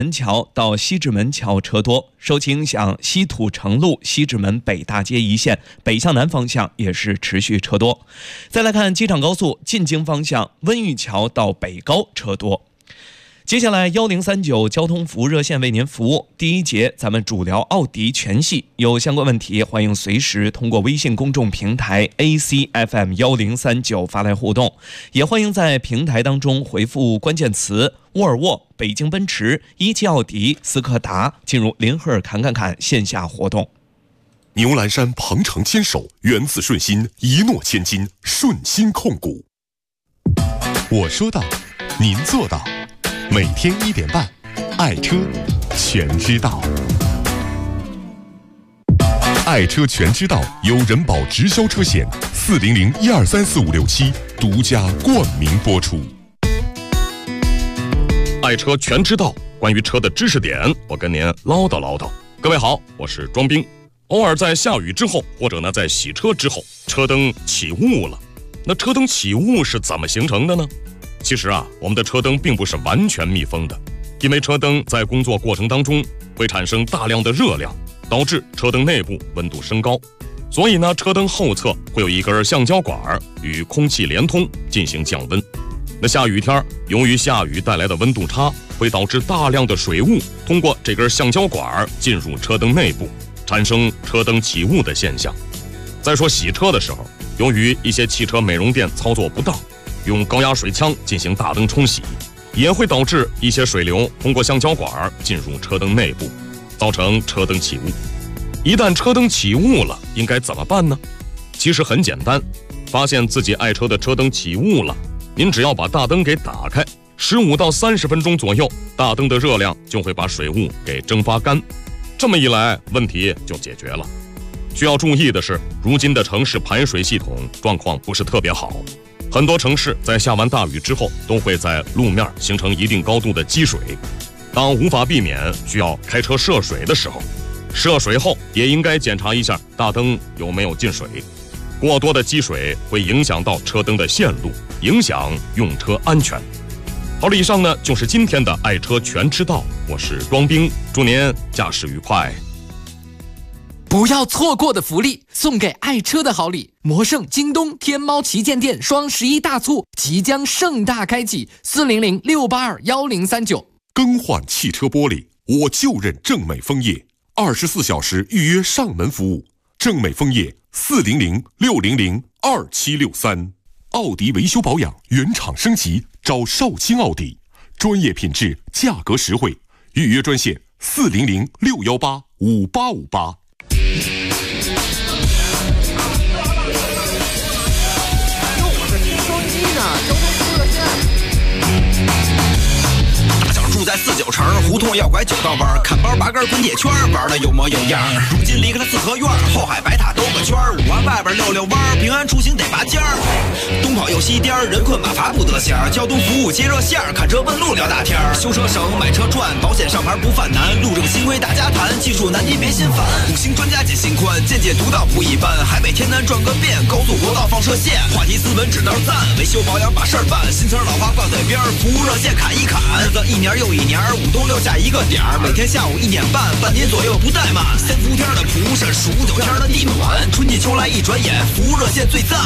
门桥到西直门桥车多，受其影响，西土城路西直门北大街一线北向南方向也是持续车多。再来看机场高速进京方向温榆桥到北高车多。接下来1039交通服务热线为您服务。第一节咱们主聊奥迪全系，有相关问题欢迎随时通过微信公众平台 ACFM1039 发来互动，也欢迎在平台当中回复关键词沃尔沃、北京奔驰、一汽奥迪、斯柯达，进入林赫尔侃侃侃线下活动。 牛栏山鹏程牵手，源自顺心，一诺千金，顺心控股。我说到，您做到。每天1点半，爱车全知道。爱车全知道由人保直销车险400-1234567独家冠名播出。 爱车全知道，关于车的知识点，我跟您唠叨唠叨。各位好，我是庄兵。偶尔在下雨之后，或者呢在洗车之后，车灯起雾了。那车灯起雾是怎么形成的呢？其实啊，我们的车灯并不是完全密封的，因为车灯在工作过程当中会产生大量的热量，导致车灯内部温度升高。所以呢，车灯后侧会有一根橡胶管与空气连通进行降温。那下雨天，由于下雨带来的温度差，会导致大量的水雾通过这根橡胶管进入车灯内部，产生车灯起雾的现象。再说洗车的时候，由于一些汽车美容店操作不当，用高压水枪进行大灯冲洗，也会导致一些水流通过橡胶管进入车灯内部，造成车灯起雾。一旦车灯起雾了，应该怎么办呢？其实很简单，发现自己爱车的车灯起雾了，您只要把大灯给打开，15到30分钟左右，大灯的热量就会把水雾给蒸发干。这么一来，问题就解决了。需要注意的是，如今的城市排水系统状况不是特别好。很多城市在下完大雨之后，都会在路面形成一定高度的积水。当无法避免需要开车涉水的时候，涉水后也应该检查一下大灯有没有进水。过多的积水会影响到车灯的线路，影响用车安全。好了，以上呢就是今天的爱车全知道，我是庄兵，祝您驾驶愉快。 不要错过的福利，送给爱车的好礼！魔圣、京东、天猫旗舰店双11大促即将盛大开启，400-682-1039。 更换汽车玻璃，我就认正美枫叶，24小时预约上门服务。正美枫叶400-600-2763。奥迪维修保养原厂升级，找少卿奥迪，专业品质，价格实惠。预约专线400-618-5858。 住在49城，胡同要拐9道弯，看包8根滚铁圈，玩的有模有样。如今离开了四合院，后海白塔兜个圈，5环外边溜溜弯，平安出行得拔尖儿。东跑又西颠，人困马乏不得闲。交通服务接热线，看车问路聊大天。修车省，买车赚，保险上牌不犯难。路正新规大家谈，技术难题别心烦。5星专家解心宽，见解独到不一般。海北天南转个遍，高速国道放射线，话题斯文指道赞，维修保养把事儿办。新词老话挂嘴边，服务热线砍一砍。日子一年又一年，5东6下一个点儿，每天下午1点半，半年左右不怠慢。3伏天的蒲扇，数9天的地暖，春季秋来一转眼，服务热线最赞。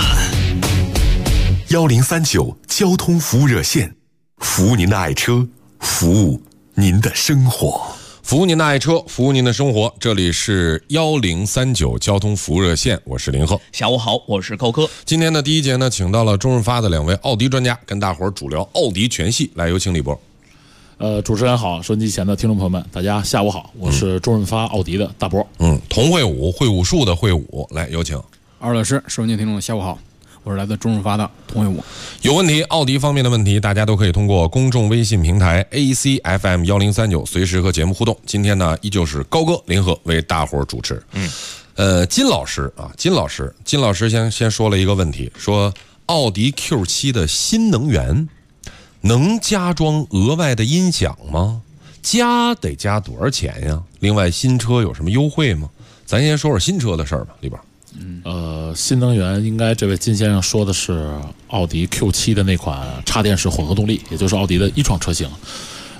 1039交通服务热线，服务您的爱车，服务您的生活。 服务您的爱车，服务您的生活。这里是1039交通服务热线，我是林鹤。 下午好，我是高哥。 今天的第一节呢，请到了中润发的2位奥迪专家，跟大伙儿主聊奥迪全系。来，有请李博。 主持人好，收音机前的听众朋友们，大家下午好，我是中润发奥迪的大博。 同会武，会武术的会武，来有请。 二老师，收音机听众下午好，我是来自中润发的同会武。 有问题，奥迪方面的问题，大家都可以通过公众微信平台 ACFM1039随时和节目互动。今天呢，依旧是高哥林鹤为大伙儿主持。金老师先说了一个问题，说奥迪 Q7 的新能源能加装额外的音响吗？得加多少钱呀？另外，新车有什么优惠吗？咱先说说新车的事儿吧，里边。 新能源应该这位金先生说的是奥迪 Q7 的那款插电式混合动力，也就是奥迪的e-tron车型。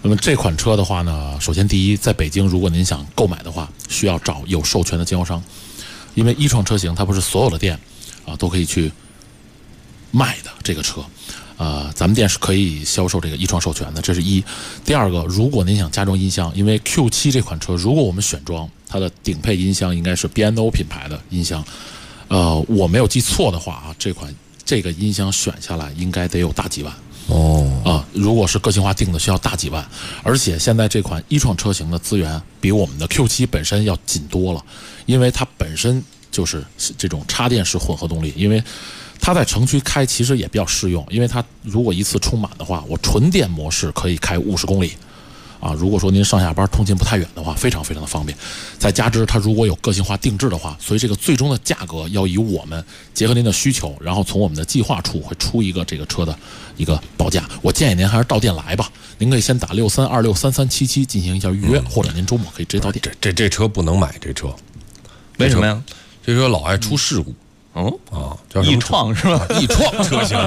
那么这款车的话呢，首先第一，在北京如果您想购买的话，需要找有授权的经销商，因为一创车型它不是所有的店都可以去卖的这个车。咱们店是可以销售这个一创授权的，这是一。第二个，如果您想加装音箱，因为 Q7 这款车，如果我们选装，它的顶配音箱应该是 B&O 品牌的音箱。我没有记错的话这个音箱选下来应该得有大几万。如果是个性化定的，需要大几万。而且现在这款一创车型的资源比我们的 Q7 本身要紧多了，因为它本身就是这种插电式混合动力，因为它在城区开其实也比较适用，因为它如果一次充满的话，我纯电模式可以开50公里如果说您上下班通勤不太远的话，非常非常的方便。再加之它如果有个性化定制的话，所以这个最终的价格要以我们结合您的需求，然后从我们的计划处会出一个这个车的一个报价。我建议您还是到店来吧，您可以先打63263377进行一下预约，或者您周末可以直接到店。 这车不能买，这车为什么呀？ 这车老爱出事故。叫易创是吧？ 易创车型，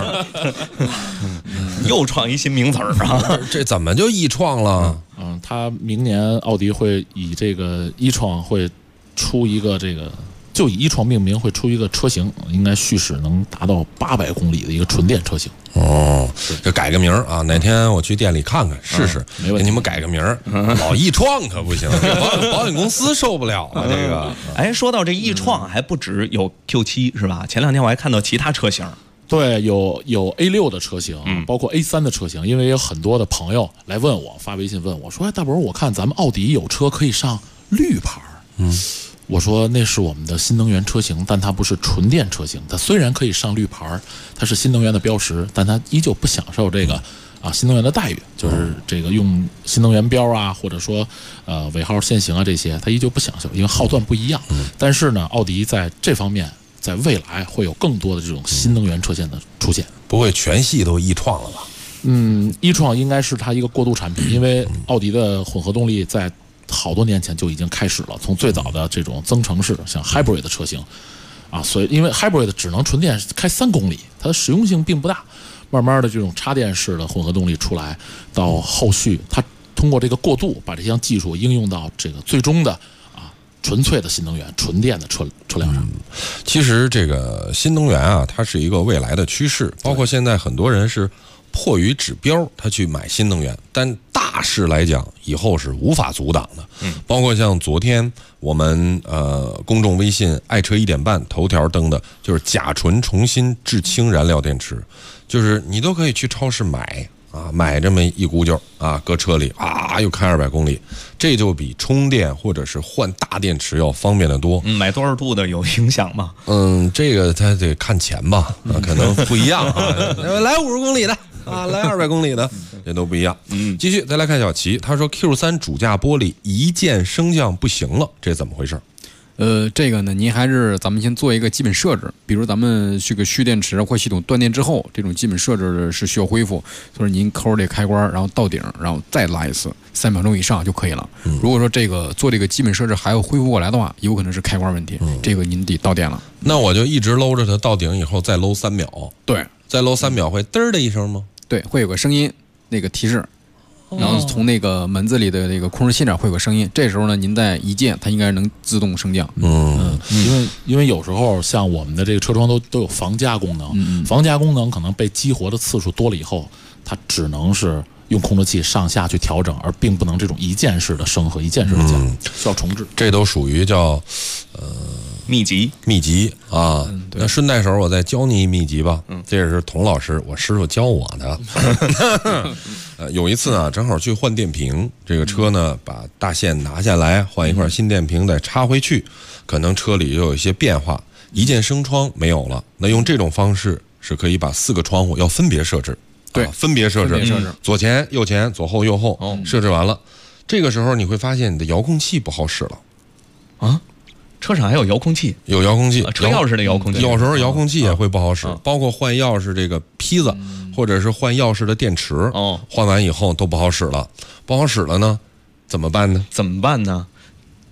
又创一新名词啊！ 这怎么就易创了？ 它明年奥迪会以这个一创会出一个这个，就以一创命名，会出一个车型，应该续驶能达到800公里的一个纯电车型。 就改个名啊！哪天我去店里看看试试，给你们改个名。老易创可不行，保险公司受不了啊！这个， 说到这易创，还不止有 Q7 是吧？前2天我还看到其他车型。 对，有 A6 的车型，包括 A3 的车型。因为有很多的朋友来问我，发微信问我说：“大伯，我看咱们奥迪有车可以上绿牌。”我说那是我们的新能源车型，但它不是纯电车型。它虽然可以上绿牌，它是新能源的标识，但它依旧不享受这个新能源的待遇，就是这个用新能源标或者说尾号限行这些，它依旧不享受，因为号段不一样。但是呢，奥迪在这方面在未来会有更多的这种新能源车型的出现。 不会全系都易创了吧？ 易创应该是它一个过渡产品，因为奥迪的混合动力在好多年前就已经开始了，从最早的这种增程式，像 Hybrid 的车型所以因为 Hybrid 只能纯电开3公里，它的实用性并不大。慢慢的这种插电式的混合动力出来，到后续它通过这个过渡，把这项技术应用到这个最终的纯粹的新能源、纯电的车辆上。 其实这个新能源它是一个未来的趋势，包括现在很多人是迫于指标他去买新能源，但大势来讲以后是无法阻挡的。包括像昨天我们公众微信爱车1点半头条登的就是甲醇重新制氢燃料电池，就是你都可以去超市买这么一股酒搁车里又开200公里，这就比充电或者是换大电池要方便得多。 买多少度的有影响吗？ 这个它得看钱吧，可能不一样来50公里的来200公里的，这都不一样。继续再来看小齐，他说 Q3 主驾玻璃一键升降不行了，这怎么回事？ 这个呢，您还是咱们先做一个基本设置，比如咱们这个蓄电池或系统断电之后，这种基本设置是需要恢复，所以您抠这开关，然后到顶，然后再拉一次，3秒钟以上就可以了。如果说这个做这个基本设置还要恢复过来的话，有可能是开关问题，这个您得到电了。 那我就一直搂着它到顶以后再搂3秒， 对， 再搂3秒会嘚儿的一声吗？ 对，会有个声音，那个提示。然后从那个门子里的那个控制器那会有个声音，这时候呢，您再一键，它应该能自动升降。 因为有时候像我们的这个车窗都有防夹功能，防夹功能可能被激活的次数多了以后，它只能是用控制器上下去调整，而并不能这种一键式的升和一键式的降，需要重置。这都属于叫秘籍那顺带手我再教你一秘籍吧。这是童老师，我师傅教我的。有一次正好去换电瓶，这个车呢把大线拿下来，换一块新电瓶再插回去，可能车里又有一些变化，一键升窗没有了。那用这种方式是可以把4个窗户要分别设置， 对， 分别设置，左前右前，左后右后，设置完了，这个时候你会发现你的遥控器不好使了车上还有遥控器， 有遥控器， 车钥匙的遥控器， 有时候遥控器也会不好使，包括换钥匙这个坯子，或者是换钥匙的电池，换完以后都不好使了。不好使了呢，怎么办呢？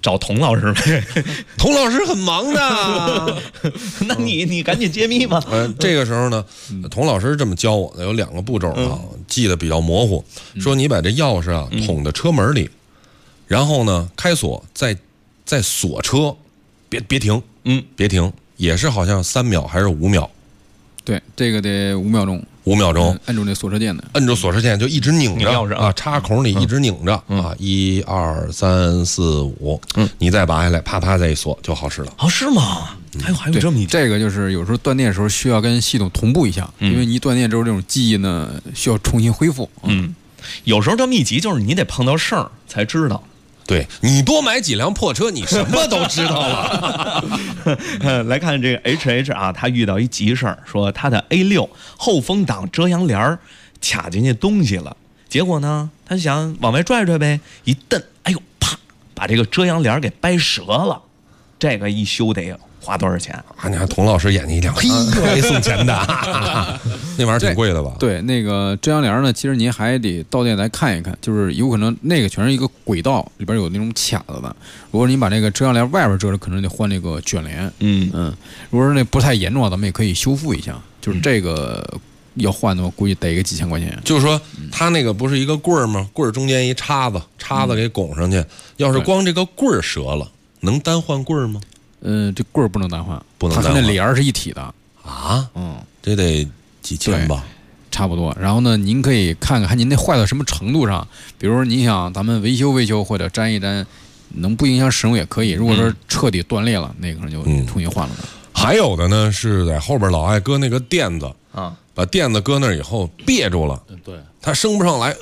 找童老师呗。 童老师很忙的。 那你赶紧揭秘吧。 这个时候呢，童老师是这么教我的，有2个步骤啊，记得比较模糊。说你把这钥匙啊捅到车门里，然后呢开锁，再锁车，别停，别停，也是好像3秒还是5秒？ 对，这个得5秒钟。 5秒钟， 按住那锁车键的， 摁住锁车键就一直拧着啊，插孔里一直拧着啊，1、2、3、4、5，你再拔下来，啪啪再一锁就好使了。 哦，是吗？还有这么一这个就是有时候断电的时候需要跟系统同步一下，因为你一断电之后，这种记忆呢需要重新恢复。 有时候这秘籍就是你得碰到事儿才知道。 对，你多买几辆破车，你什么都知道了。 来看这个 HH 啊，他遇到一急事儿，说他的 A6 后风挡遮阳帘卡进去东西了，结果呢，他想往外拽拽呗，一蹬，哎呦，啪，把这个遮阳帘给掰折了。这个一修得花多少钱啊？你看童老师眼睛一亮，嘿，又来送钱的，那玩意儿挺贵的吧？ 对，那个遮阳帘呢，其实您还得到店来看一看，就是有可能那个全是一个轨道，里边有那种卡子的。如果您把那个遮阳帘外边遮着，可能得换那个卷帘。如果说那不太严重啊，咱们也可以修复一下。就是这个要换的话，估计得个几千块钱。 就是说，它那个不是一个棍儿吗？棍儿中间一叉子给拱上去。要是光这个棍儿折了，能单换棍儿吗？ 这棍儿不能单换， 不能单换， 它和那帘儿是一体的啊。这得几千吧， 差不多。然后呢，您可以看看您那坏到什么程度上，比如说您想咱们维修或者粘一粘，能不影响使用也可以。如果说彻底断裂了，那个就重新换了。 还有的呢是在后边老爱搁那个垫子啊，把垫子搁那以后别住了， 对， 它升不上来，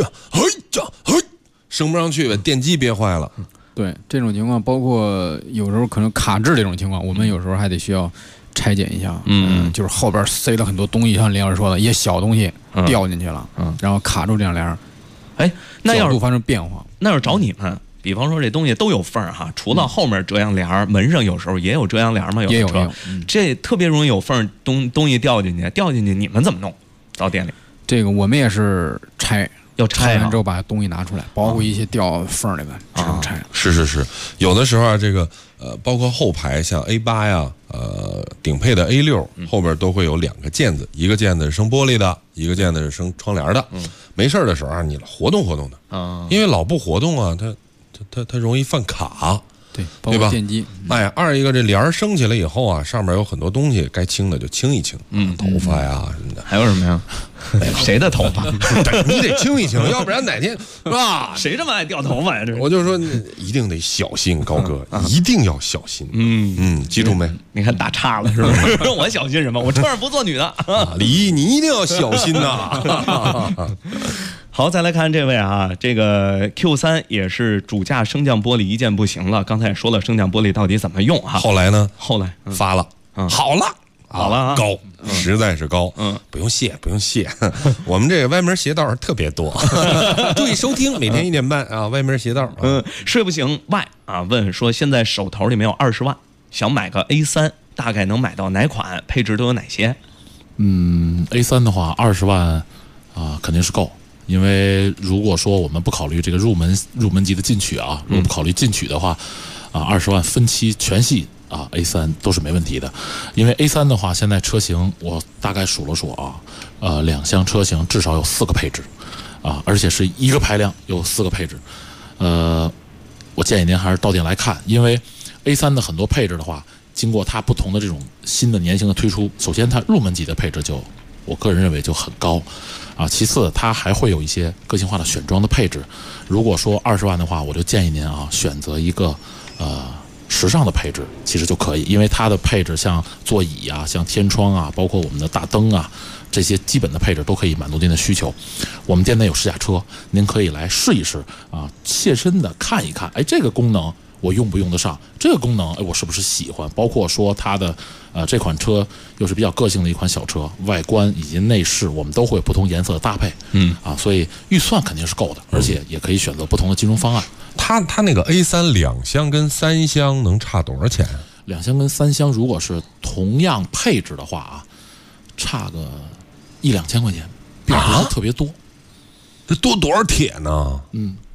升不上去，把电机憋坏了。 对，这种情况包括有时候可能卡滞这种情况，我们有时候还得需要拆解一下。就是后边塞了很多东西，像林老师说的，一些小东西掉进去了，然后卡住这样帘。 哎，那要是角度发生变化， 那要是找你们，比方说这东西都有缝哈，除了后面遮阳帘，门上有时候也有遮阳帘嘛， 也有这特别容易有缝，东西掉进去，你们怎么弄？到店里， 这个我们也是拆。 要拆完之后把东西拿出来，包括一些掉缝里的，只能拆。 是，有的时候啊，这个包括后排像 A8呀，顶配的 A6 后边都会有2个键子，一个键子是生玻璃的，一个键子是生窗帘的。没事的时候啊，你活动活动的，因为老不活动啊，它容易犯卡。 对，包括电机。 哎，二一个这帘升起来以后啊，上面有很多东西，该清的就清一清，头发呀什么的。 还有什么呀？谁的头发？ 你得清一清，要不然哪天是吧？ 谁这么爱掉头发呀？这我就说一定得小心，高哥一定要小心。记住没？ 你看打岔了是不是？我小心什么？我车上不坐女的。 李毅，你一定要小心呐。 好，再来看这位啊，这个 Q3 也是主驾升降玻璃一件不行了。刚才也说了升降玻璃到底怎么用哈。 后来呢？ 发了， 好了，高，实在是高。不用谢。我们这个歪门邪道特别多。注意收听，每天1点半啊，歪门邪道。 睡不醒外啊，问说现在手头里面有20万，想买个 A3，大概能买到哪款？配置都有哪些 ？A3 的话，20万啊，肯定是够。因为如果说我们不考虑这个入门级的进取啊，如果不考虑进取的话，20万分期全系啊 A3 都是没问题的。因为 A3 的话，现在车型我大概数了数啊，2厢车型至少有4个配置啊，而且是一个排量有4个配置。我建议您还是到店来看，因为 A3 的很多配置的话，经过它不同的这种新的年型的推出，首先它入门级的配置我个人认为就很高啊。其次，它还会有一些个性化的选装的配置。如果说20万的话，我就建议您啊选择一个时尚的配置，其实就可以，因为它的配置像座椅啊、像天窗啊，包括我们的大灯啊，这些基本的配置都可以满足您的需求。我们店内有试驾车，您可以来试一试啊，切身的看一看，哎，这个功能我用不用得上？这个功能，哎，我是不是喜欢？包括说它的这款车又是比较个性的一款小车，外观以及内饰我们都会有不同颜色的搭配，所以预算肯定是够的，而且也可以选择不同的金融方案。 它那个 A3 2厢跟3厢能差多少钱 ？2厢跟3厢如果是同样配置的话啊，差个1-2千块钱，并不是特别多。 这多多少铁呢？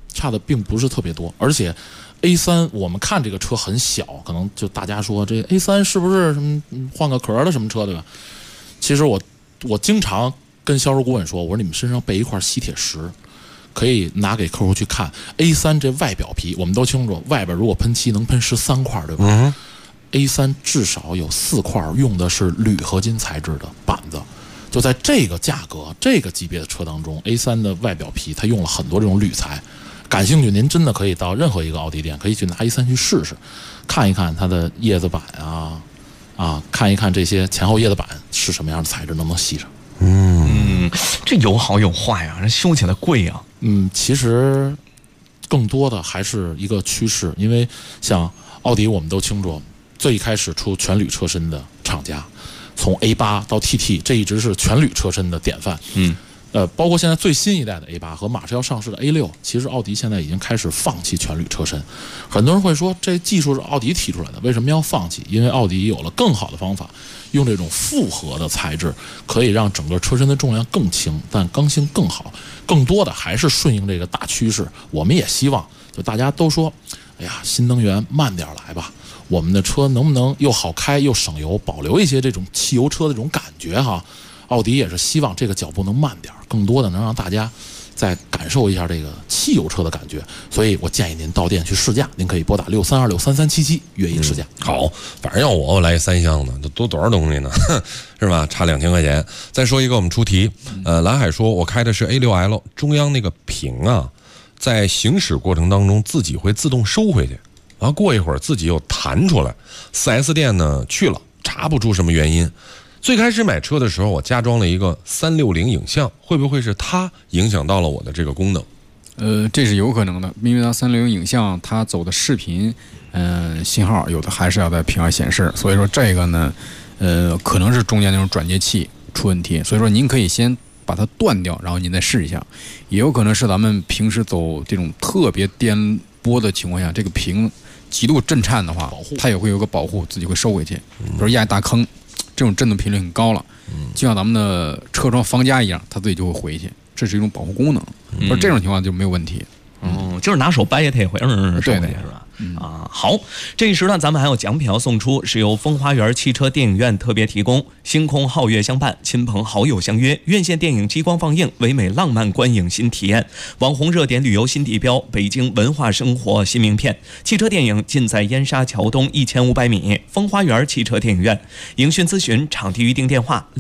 差的并不是特别多。而且 A3 我们看这个车很小，可能就大家说这 A3 是不是什么换个壳的什么车，对吧？其实我经常跟销售顾问说，我说你们身上备一块吸铁石，可以拿给客户去看。A3 这外表皮我们都清楚，外边如果喷漆能喷13块，对吧？A3 至少有4块用的是铝合金材质的板子。就在这个价格、这个级别的车当中 ，A3 的外表皮它用了很多这种铝材。感兴趣，您真的可以到任何一个奥迪店，可以去拿A3去试试，看一看它的叶子板看一看这些前后叶子板是什么样的材质，能不能吸上。 这有好有坏啊，这修起来贵啊。 其实更多的还是一个趋势，因为像奥迪我们都清楚，最开始出全铝车身的厂家，从 A8 到 TT， 这一直是全铝车身的典范。包括现在最新一代的 A8 和马上要上市的 A6， 其实奥迪现在已经开始放弃全铝车身。很多人会说，这技术是奥迪提出来的，为什么要放弃？因为奥迪有了更好的方法，用这种复合的材质，可以让整个车身的重量更轻，但刚性更好。更多的还是顺应这个大趋势。我们也希望，就大家都说，哎呀，新能源慢点来吧，我们的车能不能又好开又省油，保留一些这种汽油车的这种感觉哈？奥迪也是希望这个脚步能慢点，更多的能让大家再感受一下这个汽油车的感觉。所以我建议您到店去试驾，您可以拨打63263377约一试驾。 好，反正要我来3箱呢，这多少东西呢？是吧？差2000块钱。再说一个，我们出题。蓝海说，我开的是 A6L， 中央那个屏啊，在行驶过程当中自己会自动收回去，然后过一会儿自己又弹出来。4S 店呢去了，查不出什么原因。最开始买车的时候，我加装了一个360影像，会不会是它影响到了我的这个功能？ 这是有可能的，因为它360影像它走的视频，信号有的还是要在屏上显示，所以说这个呢，可能是中间那种转接器出问题，所以说您可以先把它断掉，然后您再试一下，也有可能是咱们平时走这种特别颠簸的情况下，这个屏极度震颤的话，它也会有个保护，自己会收回去，比如压大坑。这种震动频率很高了，就像咱们的车窗防夹一样，它自己就会回去，这是一种保护功能。而这种情况就没有问题。 就是拿手掰它也会收回去，是吧？好，这一时段咱们还有奖品要送出，是由风花园汽车电影院特别提供，星空皓月相伴，亲朋好友相约，院线电影激光放映，唯美浪漫观影新体验，网红热点旅游新地标，北京文化生活新名片。汽车电影尽在燕莎桥东1500米，风花园汽车电影院。影讯咨询场地预订电话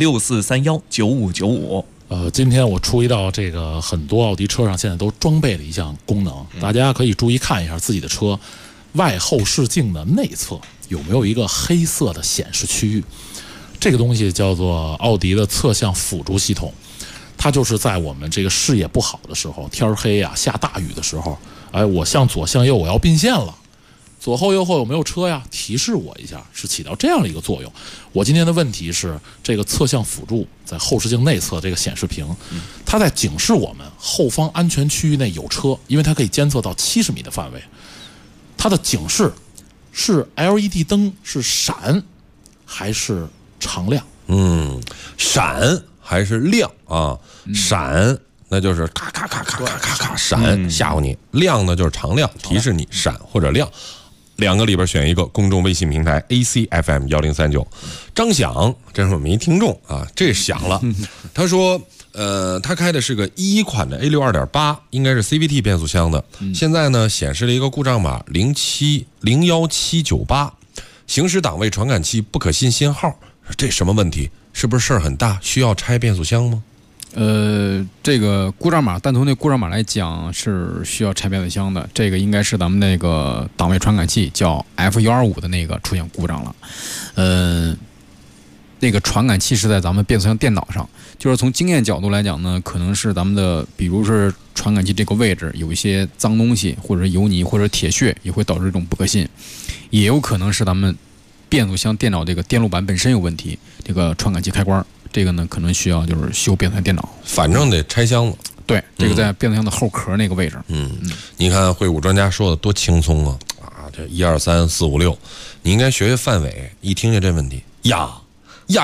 6431959595。 今天我出一道这个很多奥迪车上现在都装备的一项功能，大家可以注意看一下自己的车外后视镜的内侧有没有一个黑色的显示区域。这个东西叫做奥迪的侧向辅助系统，它就是在我们这个视野不好的时候，天黑啊、下大雨的时候，我向左向右我要并线了，左后右后有没有车呀？提示我一下，是起到这样的一个作用。我今天的问题是，这个侧向辅助在后视镜内侧这个显示屏，它在警示我们后方安全区域内有车，因为它可以监测到70米的范围。它的警示是 LED 灯是闪还是常亮？ 闪还是亮啊？闪那就是咔咔咔咔咔咔咔闪，吓唬你；亮呢就是常亮，提示你闪或者亮。2个里边选一个，公众微信平台 ACFM1039。张响，这是我们一听众啊，这响了。他说，他开的是个11款的 A6 2.8，应该是 CVT 变速箱的。现在呢显示了一个故障码01798，行驶档位传感器不可信信号，这什么问题？是不是事儿很大，需要拆变速箱吗？ 这个故障码，单从那故障码来讲是需要拆变速箱的。这个应该是咱们那个档位传感器叫 F125的那个出现故障了。那个传感器是在咱们变速箱电脑上，就是从经验角度来讲呢，可能是咱们的，比如是传感器这个位置有一些脏东西，或者是油泥或者铁屑，也会导致这种不可信。也有可能是咱们变速箱电脑这个电路板本身有问题，这个传感器开关。这个呢，可能需要就是修变速箱电脑， 反正得拆箱子。 对，这个在变速箱的后壳那个位置。 你看会武专家说的多轻松啊！这1、2、3、4、5、6，你应该学学范伟，一听见这问题呀， 呀，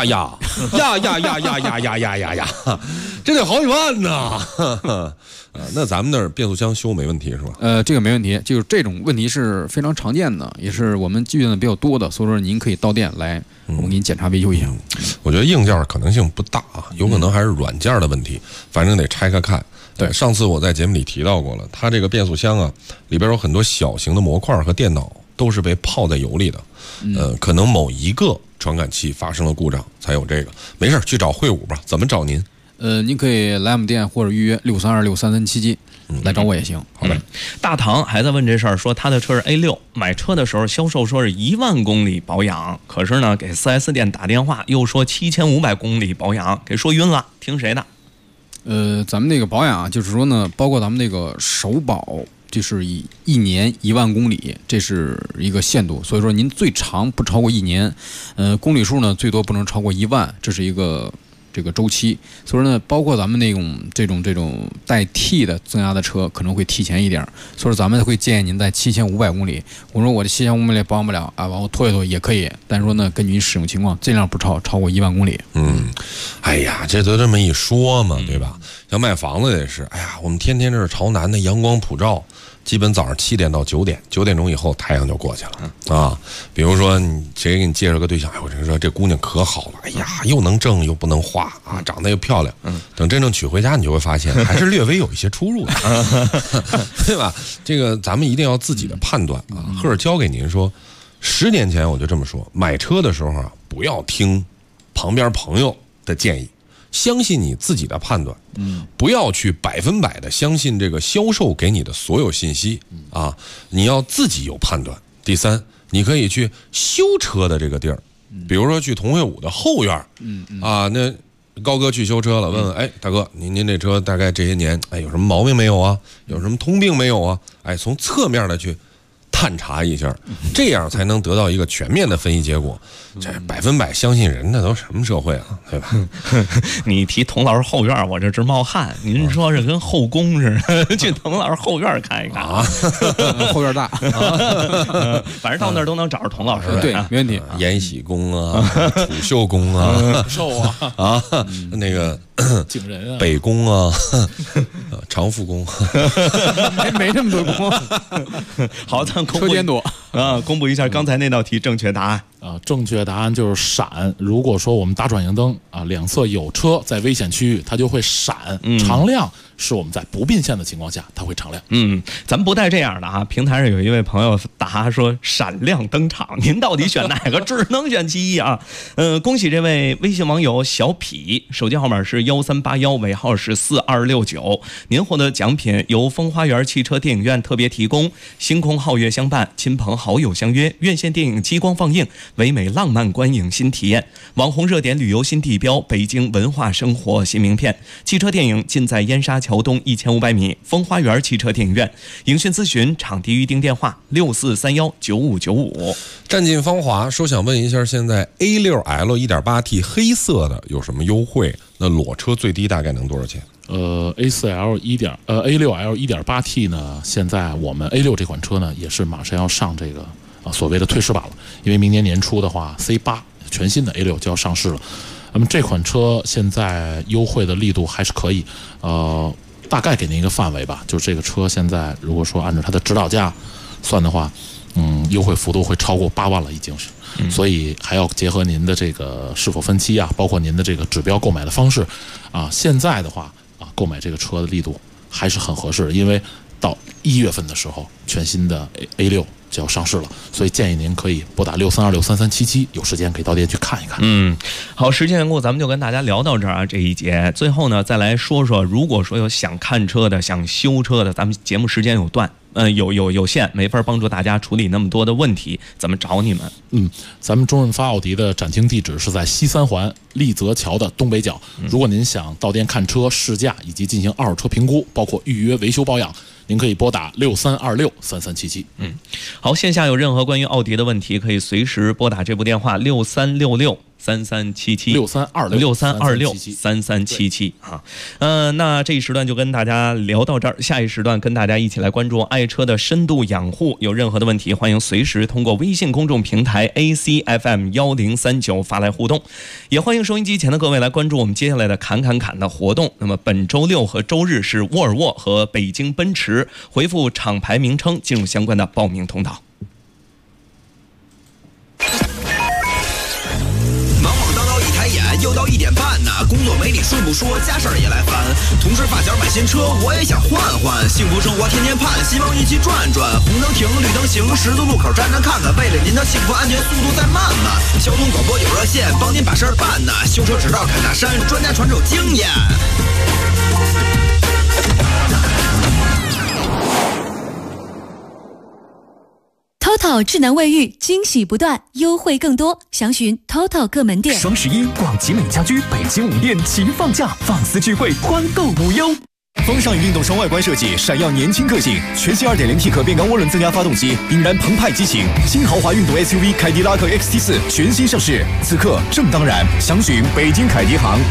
这得好几万呢。那咱们那儿变速箱修没问题是吧？ 这个没问题，就是这种问题是非常常见的，也是我们遇见的比较多的，所以说您可以到店来，我们给您检查维修一下。 我觉得硬件可能性不大啊，有可能还是软件的问题，反正得拆开看。对，上次我在节目里提到过了，它这个变速箱啊，里边有很多小型的模块和电脑都是被泡在油里的，可能某一个传感器发生了故障才有这个。没事，去找会武吧。怎么找您？ 您可以来我们店或者预约63263377来找我也行。 好嘞。大唐还在问这事儿，说他的车是 A6， 买车的时候销售说是1万公里保养，可是呢给 4S 店打电话又说7500公里保养，给说晕了，听谁的？ 咱们那个保养啊，就是说呢，包括咱们那个首保，就是以1年1万公里，这是一个限度，所以说您最长不超过1年，公里数呢最多不能超过1万，这是一个这个周期。所以说呢，包括咱们那种这种带 T 的增压的车可能会提前一点，所以说咱们会建议您在7500公里。我说我这7500公里保养不了啊，往后拖一拖也可以，但是说呢，根据您使用情况，尽量不超过1万公里。 哎呀，这都这么一说嘛，对吧？像卖房子也是，哎呀，我们天天这是朝南的阳光普照，基本早上7点到9点，9点钟以后太阳就过去了啊。比如说谁给你介绍个对象，哎，我说这姑娘可好了，哎呀，又能挣又不能花啊，长得又漂亮。等真正娶回家，你就会发现还是略微有一些出入的，对吧？这个咱们一定要自己的判断啊。赫尔教给您说，10年前我就这么说，买车的时候啊，不要听旁边朋友的建议。相信你自己的判断，不要去100%的相信这个销售给你的所有信息啊，你要自己有判断。第三，你可以去修车的这个地儿，比如说去同汇5的后院，啊，那高哥去修车了，问问，哎，大哥，您这车大概这些年，哎，有什么毛病没有啊？有什么通病没有啊？哎，从侧面的去探查一下，这样才能得到一个全面的分析结果。这100%相信人，那都什么社会啊，对吧？ 你提童老师后院，我这直冒汗。您说是跟后宫似的，去童老师后院看一看啊， 后院大， 反正到那儿都能找着童老师。 对，没问题。 延禧宫啊，储秀宫啊， 寿啊啊，那个景仁啊， 北宫啊，长福宫， 没这么多宫。 好，咱公车间多啊，公布一下刚才那道题正确答案。 正确答案就是闪。如果说我们打转向灯啊，两侧有车在危险区域，它就会闪，常亮。是我们在不并线的情况下，它会常亮。 咱们不带这样的啊。平台上有一位朋友答说闪亮登场，您到底选哪个？只能选其一啊。恭喜这位微信网友小痞，手机号码是1381，尾号是4269。您获得奖品由风花园汽车电影院特别提供，星空皓月相伴，亲朋好友相约，院线电影激光放映，唯美浪漫观影新体验，网红热点旅游新地标，北京文化生活新名片。汽车电影尽在燕莎桥东1500米风花园汽车电影院。影讯咨询场地预订电话6431959595。 占尽芳华说想问一下，现在 A6L 1.8T 黑色的有什么优惠？那裸车最低大概能多少钱 ？A4L A6L 1.8T 呢？现在我们 A6 这款车呢，也是马上要上这个所谓的退市版了，因为明年年初的话 C8 全新的 A6 就要上市了。那么这款车现在优惠的力度还是可以，大概给您一个范围吧，就是这个车现在如果说按照它的指导价算的话，优惠幅度会超过8万了，已经是。所以还要结合您的这个是否分期啊，包括您的这个指标购买的方式啊。现在的话啊，购买这个车的力度还是很合适的，因为到1月份的时候，全新的 A6 就要上市了，所以建议您可以拨打63263377，有时间可以到店去看一看。 好，时间缘故，咱们就跟大家聊到这儿啊，这一节。最后呢，再来说说，如果说有想看车的、想修车的，咱们节目时间有限，没法帮助大家处理那么多的问题，怎么找你们？ 咱们中润发奥迪的展厅地址是在西三环立泽桥的东北角。如果您想到店看车、试驾以及进行二手车评估，包括预约维修保养，您可以拨打63263377。 好，线下有任何关于奥迪的问题，可以随时拨打这部电话6366 63263377啊。那这一时段就跟大家聊到这儿，下一时段跟大家一起来关注爱车的深度养护。有任何的问题，欢迎随时通过微信公众平台 ACFM1039发来互动，也欢迎收音机前的各位来关注我们接下来的侃的活动。那么本周六和周日是沃尔沃和北京奔驰，回复厂牌名称进入相关的报名通道。 又到1点半呢，工作没理顺不说，家事儿也来烦。同事发小买新车，我也想换换。幸福生活天天盼，希望一起转转。红灯停，绿灯行，十字路口站站看看，为了您的幸福安全，速度再慢慢。交通广播有热线，帮您把事儿办呢。修车指导侃大山，专家传授经验。 TOTO 智能卫浴惊喜不断，优惠更多，详询 TOTO 各门店。 双11，广集美家居北京5店齐放价，放肆聚会，团购无忧。风尚运动双外观设计，闪耀年轻个性。全新 2.0T 可变缸涡轮增压发动机，引燃澎湃激情。新豪华运动 SUV 凯迪拉克 XT4 全新上市，此刻正当然。详询北京凯迪行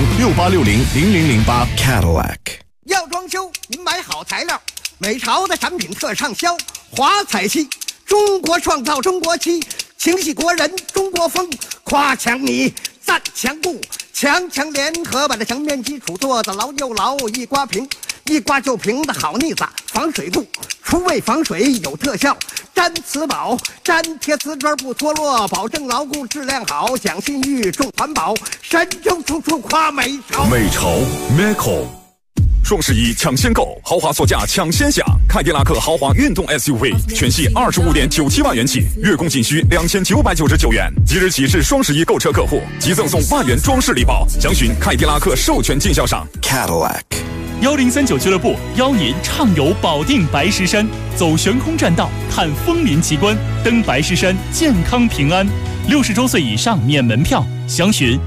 01068600008 Cadillac。要装修，您买好材料，美潮的产品特畅销，华彩漆。中国创造中国漆，情系国人中国风，夸强你赞强不，强强联合把这墙面基础做得牢又牢，一刮平一刮就平的好腻子，防水布，除味防水有特效，粘瓷宝粘贴瓷砖不脱落，保证牢固质量好，讲信誉重环保，神州处处夸美潮。 美潮 Meco。双11抢先购，豪华座驾抢先享。凯迪拉克豪华运动 SUV 全系25.97万元起，月供仅需2999元。即日起是双11购车客户，即赠送万元装饰礼包。详询凯迪拉克授权经销商 Cadillac。 1039俱乐部邀您畅游保定白石山，走悬空栈道，看枫林奇观，登白石山健康平安。60周岁以上免门票，详询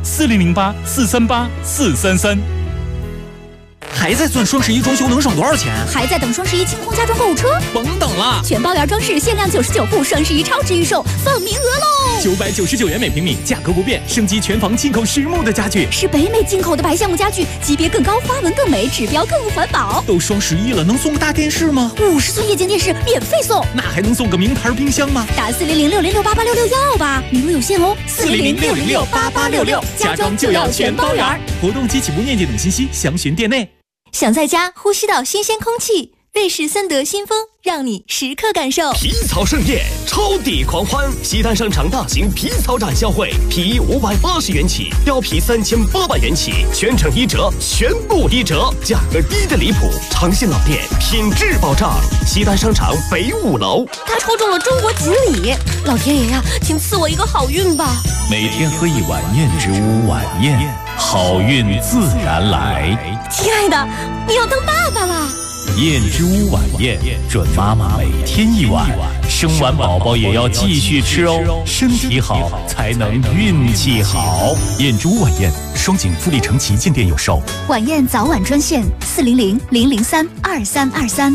4008-438-433。 还在算双11装修能省多少钱？ 还在等双11清空家装购物车？ 甭等了， 全包圆装饰限量99户，双11超值预售，放名额喽 ！999元每平米，价格不变，升级全房进口实木的家具， 是北美进口的白橡木家具，级别更高，花纹更美，指标更环保。 都双11了，能送个大电视吗 ？50寸液晶电视免费送， 那还能送个名牌冰箱吗？ 打400-606-8866要吧，名额有限哦。 400-606-8866，家装就要全包圆。活动及起步链接等信息，详询店内。 想在家呼吸到新鲜空气，瑞士森德新风让你时刻感受皮草盛宴，超抵狂欢！西单商场大型皮草展销会，皮衣580元起，貂皮3800元起，全程1折，全部1折，价格低得离谱。诚信老店，品质保障。西单商场北5楼。 他抽中了中国锦鲤，老天爷呀，请赐我一个好运吧！ 每天喝一碗燕之屋晚宴，好运自然来。 亲爱的，你要当爸爸了。 燕之屋晚宴，准妈妈每天1碗，生完宝宝也要继续吃哦，身体好才能运气好。燕之屋晚宴，双井富力城旗舰店有售。 晚宴早晚专线400-003-2323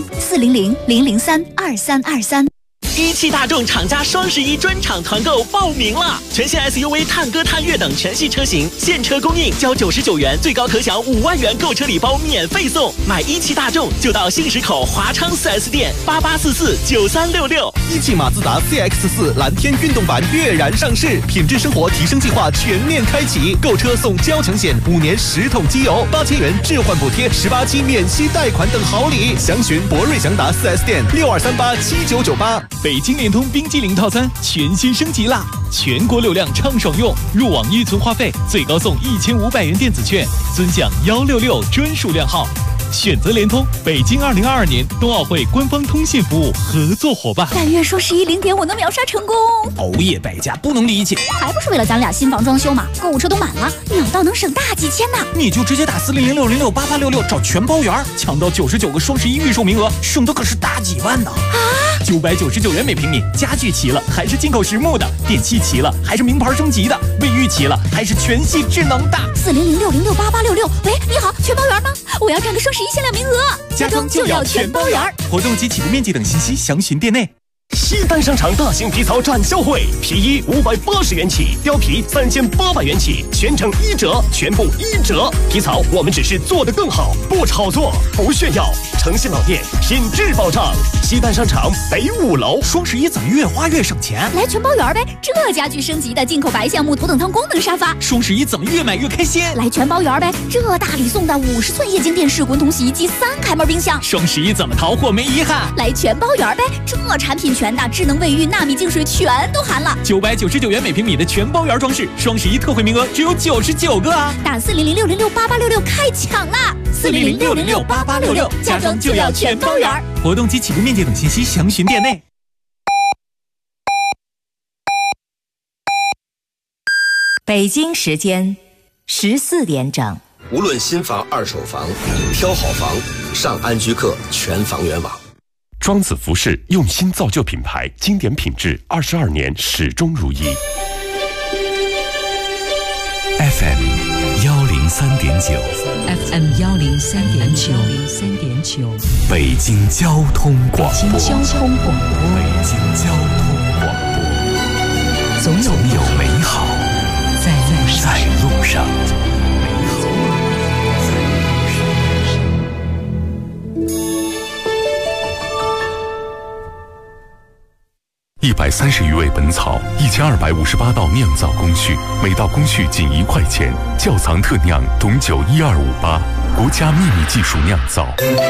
400-003-2323。 一汽大众厂家双11专场团购报名了！全新 SUV 探歌、探岳等全系车型现车供应，交99元，最高可享5万元购车礼包免费送。买一汽大众就到新石口华昌 4S 店88449366。 一汽马自达 CX-4 蓝天运动版跃然上市，品质生活提升计划全面开启，购车送交强险，5年10桶机油，8000元置换补贴，18期免息贷款等好礼。详询博瑞祥达 4S 店62387998。 北京联通冰激凌套餐全新升级啦！全国流量畅爽用，入网预存话费最高送1500元电子券，尊享166专属靓号。选择联通，北京2022年冬奥会官方通信服务合作伙伴。 但愿双110点我能秒杀成功。 熬夜败家不能理解， 还不是为了咱俩新房装修嘛？购物车都满了，秒到能省大几千呢。 你就直接打400-606-8866找全包圆，抢到99个双11预售名额，省的可是大几万呢！ 啊 ！999元每平米，家具齐了还是进口实木的，电器齐了还是名牌升级的，卫浴齐了还是全系智能的。 400-606-8866。喂，你好，全包圆吗？我要占个双11限量名额。 家装就要全包圆。活动及起步面积等信息详询店内。 西单商场大型皮草展销会，皮衣580元起，貂皮3800元起，全程1折，全部1折。皮草我们只是做得更好，不炒作，不炫耀，诚信老店，品质保障。西单商场北5楼。 双11怎么越花越省钱？ 来全包圆呗！这家具升级的进口白橡木头等舱功能沙发。 双11怎么越买越开心？ 来全包圆呗！这大礼送的50寸液晶电视、滚筒洗衣机、3开门冰箱。 双11怎么淘货没遗憾？ 来全包圆呗！这产品全大，智能卫浴、纳米净水全都含了。 999元每平米的全包圆装饰，双11特惠名额只有99个啊！ 打400-606-8866开抢啦！400-606-8866，家装就要全包圆。 活动及起步面积等信息详询店内。 北京时间14点整。 无论新房、二手房，挑好房上安居客全房源网。 庄子服饰用心造就品牌，经典品质22年始终如一。 FM 103.9 FM 103.9 北京交通广播。 北京交通广播。 北京交通广播。总有美好在路上。 130余味本草，1258道酿造工序，每道工序仅1块钱。窖藏特酿董酒12588，国家秘密技术酿造。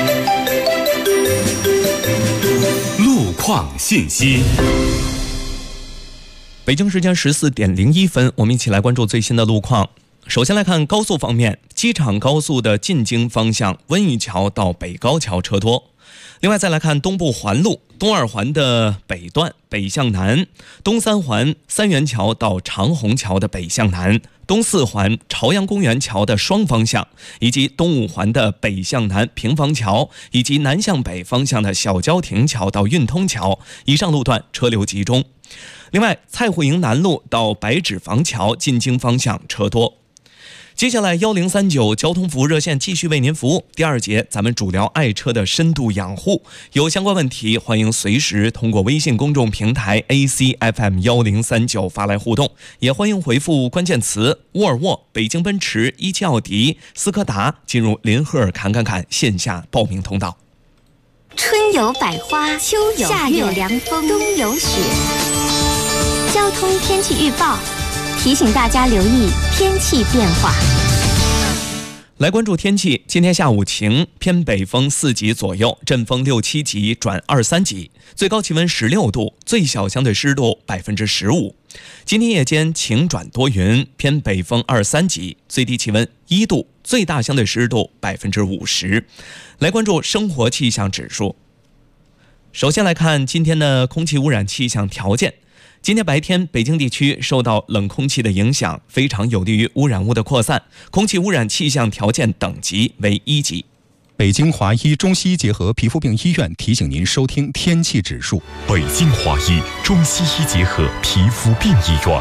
路况信息。 北京时间14点01分，我们一起来关注最新的路况。首先来看高速方面，机场高速的进京方向温榆桥到北高桥车多。另外再来看东部环路东二环的北段北向南，东三环三元桥到长虹桥的北向南，东四环朝阳公园桥的双方向，以及东五环的北向南平房桥，以及南向北方向的小郊亭桥到运通桥，以上路段车流集中。另外蔡户营南路到白纸坊桥进京方向车多。接下来1039交通服务热线继续为您服务。第二节咱们主聊爱车的深度养护，有相关问题欢迎随时通过微信公众平台 ACFM 1039发来互动，也欢迎回复关键词沃尔沃、北京奔驰、一汽奥迪、斯柯达进入林赫尔侃线下报名通道。 春有百花，秋有夏有凉风，冬有雪。交通天气预报提醒大家留意天气变化。 来关注天气，今天下午晴，偏北风4级左右，阵风6、7级转2、3级，最高气温16度，最小相对湿度15%。今天夜间晴转多云，偏北风2、3级，最低气温1度，最大相对湿度50%。来关注生活气象指数。首先来看今天的空气污染气象条件。今天白天，北京地区受到冷空气的影响，非常有利于污染物的扩散，空气污染气象条件等级为1级。 北京华医中西医结合皮肤病医院提醒您收听天气指数。 北京华医中西医结合皮肤病医院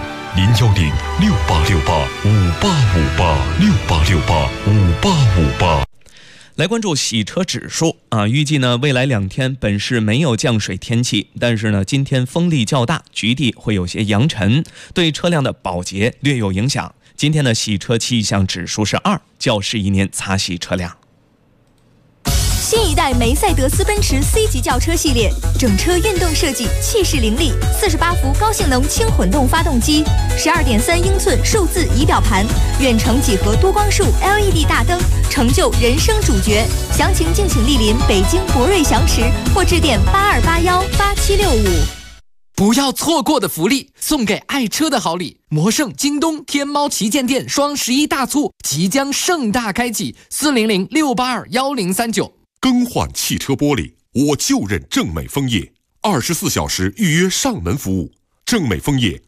，0106868585858，68685858。 来关注洗车指数预计呢未来2天本市没有降水天气，但是呢今天风力较大，局地会有些扬尘，对车辆的保洁略有影响。今天的洗车气象指数是2，较适宜您擦洗车辆。 新一代梅赛德斯奔驰 C 级轿车系列，整车运动设计，气势凌厉，48伏高性能轻混动发动机，12.3英寸数字仪表盘，远程几何多光束 LED 大灯，成就人生主角。详情敬请莅临北京博瑞祥驰，或致电82818765。 不要错过的福利，送给爱车的好礼！魔圣、京东、天猫旗舰店双11大促即将盛大开启，400-682-1039。 更换汽车玻璃，我就认正美枫叶，24小时预约上门服务。正美枫叶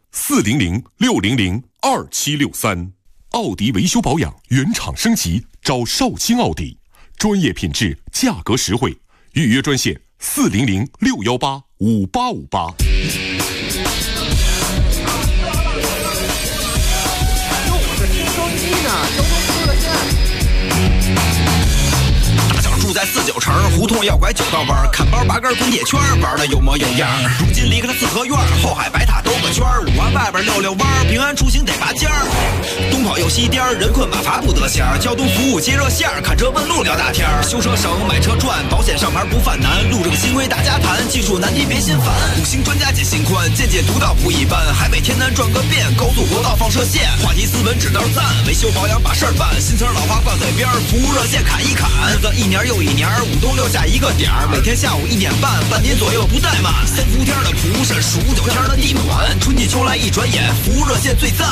400-600-2763。奥迪维修保养原厂升级，找绍兴奥迪，专业品质，价格实惠。预约专线400-618-5858。 住在49城，胡同要拐9道弯，看包拔根滚铁圈，玩的有模有样。如今离开了四合院，后海白塔兜个圈，5环外边溜溜弯，平安出行得拔尖儿。东跑又西颠，人困马乏不得闲，交通服务接热线，看车问路聊大天，修车省买车赚，保险上牌不犯难，路这个新规大家谈，技术难题别心烦。5星专家解心宽，见解独到不一般，海北天南转个遍，高速国道放射线，话题斯文指道赞，维修保养把事儿办，新词老话挂嘴边，服务热线砍一砍，日子一年又一年，5东6下一个点儿，每天下午1点半，半年左右不怠慢。3伏天的蒲山，15、9天的地暖，春季秋来一转眼，服务热线最赞。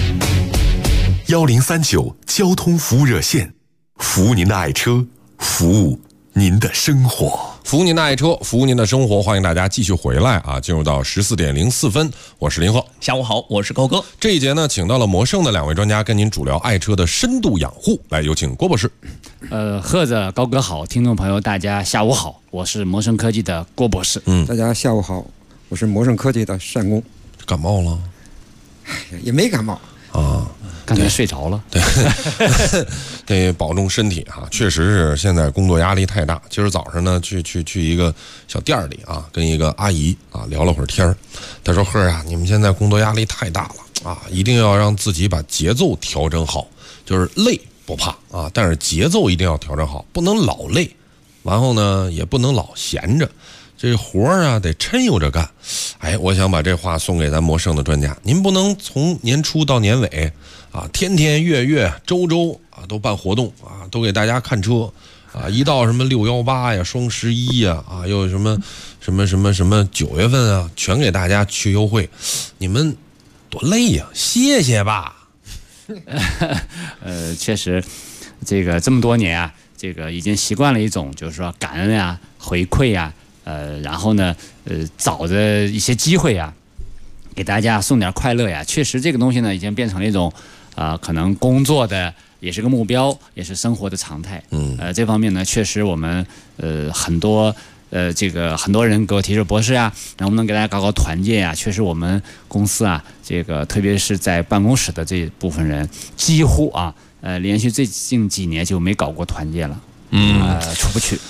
1039交通服务热线，服务您的爱车，服务您的生活。 服务您的爱车，服务您的生活，欢迎大家继续回来啊！进入到14点04分，我是林鹤。 下午好，我是高哥。 这一节呢，请到了摩胜的2位专家，跟您主聊爱车的深度养护。来，有请郭博士。 鹤子高哥好，听众朋友大家下午好，我是摩胜科技的郭博士。 大家下午好，我是摩胜科技的单工。 感冒了？ 也没感冒啊。 刚才睡着了， 对，得保重身体啊！确实是现在工作压力太大。今儿早上呢，去一个小店里啊，跟一个阿姨啊聊了会儿天儿。她说：“鹤儿啊，你们现在工作压力太大了啊，一定要让自己把节奏调整好。就是累不怕啊，但是节奏一定要调整好，不能老累，然后呢也不能老闲着。”这活儿啊，得抻悠着干。哎，我想把这话送给咱摩胜的专家，您不能从年初到年尾啊，天天月周啊都办活动啊，都给大家看车啊。一到什么618呀、双11呀啊，又什么9月份啊，全给大家去优惠，你们多累呀，歇歇吧。 确实，这么多年啊，已经习惯了一种就是说感恩啊、回馈啊。然后呢，找着一些机会呀，给大家送点快乐呀。确实，这个东西呢，已经变成了一种可能工作的也是个目标，也是生活的常态。这方面呢，确实我们很多很多人给我提出博士呀，能不能给大家搞团建呀？确实，我们公司啊，特别是在办公室的这部分人，几乎啊，连续最近几年就没搞过团建了。出不去。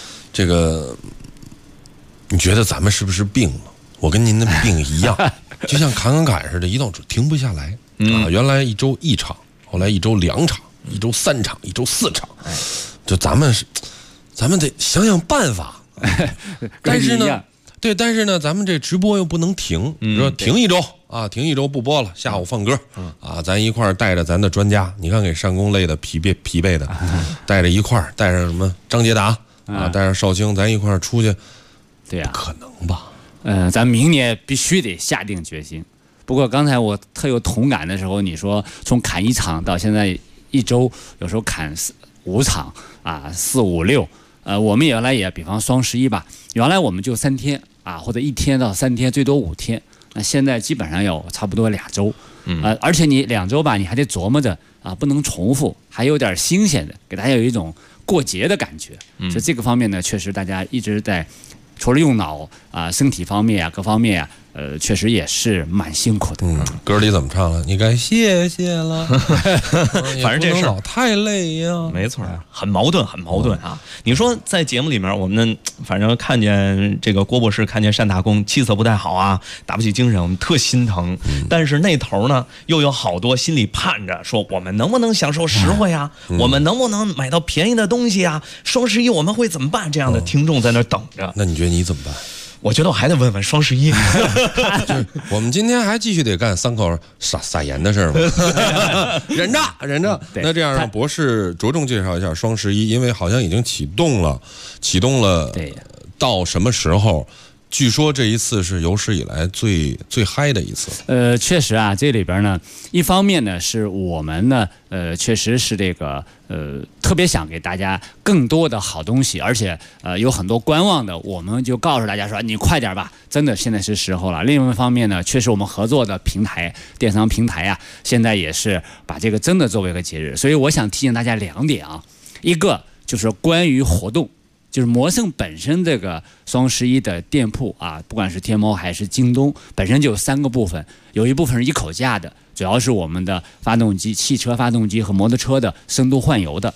你觉得咱们是不是病了？我跟您的病一样，就像砍似的，一到停不下来啊！原来1周1场，后来1周2场，1周3场，1周4场，就咱们得想想办法。但是呢，咱们这直播又不能停，说停1周啊，停1周不播了，下午放歌啊，咱一块儿带着咱的专家，你看给单工累的疲惫的，带着一块儿，带上什么张杰达啊，带上邵青，咱一块儿出去。 对呀， 不可能吧？ 咱明年必须得下定决心。不过刚才我特有同感的时候，你说从砍1场到现在1周，有时候砍5场啊，4、5、6。我们原来也比方双11吧，原来我们就3天啊，或者1天到3天，最多5天。那现在基本上有差不多2周。而且你2周吧，你还得琢磨着啊，不能重复，还有点新鲜的，给大家有一种过节的感觉。所以这个方面呢，确实大家一直在。除了用脑啊，身体方面啊，各方面啊，确实也是蛮辛苦的。 歌里怎么唱了？你该谢谢了。 反正这事儿太累呀， 没错，很矛盾啊。你说在节目里面，我们反正看见这个郭博士，看见单大工气色不太好啊，打不起精神，我们特心疼。但是那头呢，又有好多心里盼着说，我们能不能享受实惠呀？我们能不能买到便宜的东西啊？双11我们会怎么办？这样的听众在那等着。 那你觉得你怎么办？ 我觉得我还得问问双11。 我们今天还继续得干3口撒盐的事儿吗？忍着。那这样让博士着重介绍一下双11，因为好像已经启动了， 对， 到什么时候？据说这一次是有史以来最嗨的一次。 确实啊，这里边呢，一方面呢是我们呢，确实是特别想给大家更多的好东西，而且有很多观望的，我们就告诉大家说，你快点吧，真的现在是时候了。另一方面呢，确实我们合作的平台、电商平台啊，现在也是把这个真的作为一个节日，所以我想提醒大家2点啊，一个就是关于活动。就是摩胜本身这个双11的店铺啊，不管是天猫还是京东，本身就有3个部分，有一部分是一口价的，主要是我们的发动机、汽车发动机和摩托车的深度换油的，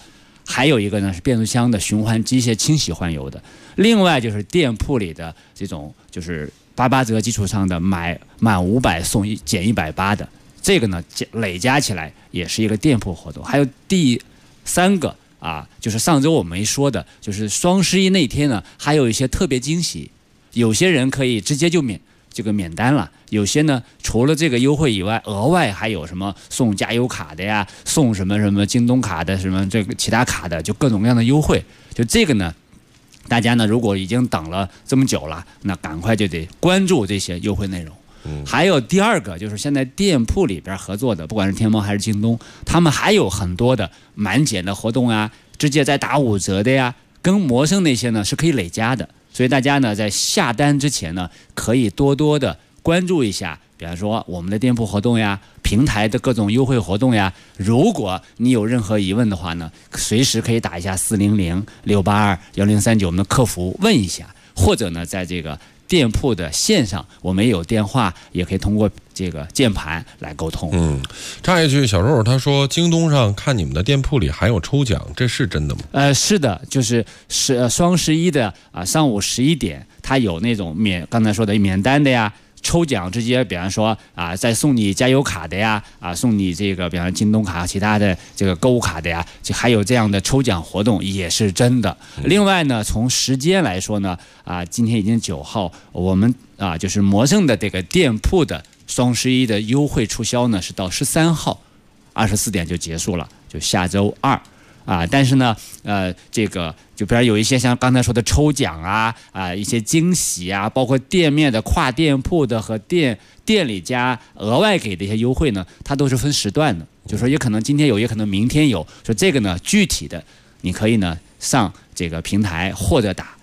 还有一个呢是变速箱的循环机械清洗换油的。另外就是店铺里的这种就是88折基础上的买满500送减180的，这个呢累加起来也是一个店铺活动。还有第3个就是上周我没说的，就是双11那天呢还有一些特别惊喜，有些人可以直接就免单了，有些呢除了这个优惠以外，额外还有什么送加油卡的呀，送什么京东卡的，什么这个其他卡的，就各种各样的优惠。就这个呢，大家呢如果已经等了这么久了，那赶快就得关注这些优惠内容。还有第2个就是现在店铺里边合作的，不管是天猫还是京东，他们还有很多的满减的活动啊，直接再打5折的呀，跟魔圣那些呢是可以累加的。所以大家呢在下单之前呢，可以多多的关注一下，比方说我们的店铺活动呀，平台的各种优惠活动呀。如果你有任何疑问的话呢，随时可以打一下400-682-1039我们的客服问一下，或者呢在这个店铺的线上，我们也有电话，也可以通过这个键盘来沟通。 插一句，小肉他说京东上看你们的店铺里还有抽奖，这是真的吗？ 是的，就是双11的上午11点，它有那种刚才说的免单的呀。抽奖直接，比方说再送你加油卡的呀，送你这个比方说京东卡其他的这个购物卡的呀，就还有这样的抽奖活动也是真的。另外呢，从时间来说呢，今天已经9号，我们就是魔圣的这个店铺的双11的优惠促销呢是到13号24点就结束了，就下周2。但是呢，这个就比如有一些像刚才说的抽奖一些惊喜包括店面的跨店铺的和店里加额外给的一些优惠呢，它都是分时段的，就说也可能今天有，也可能明天有。说这个呢，具体的你可以呢上这个平台或者打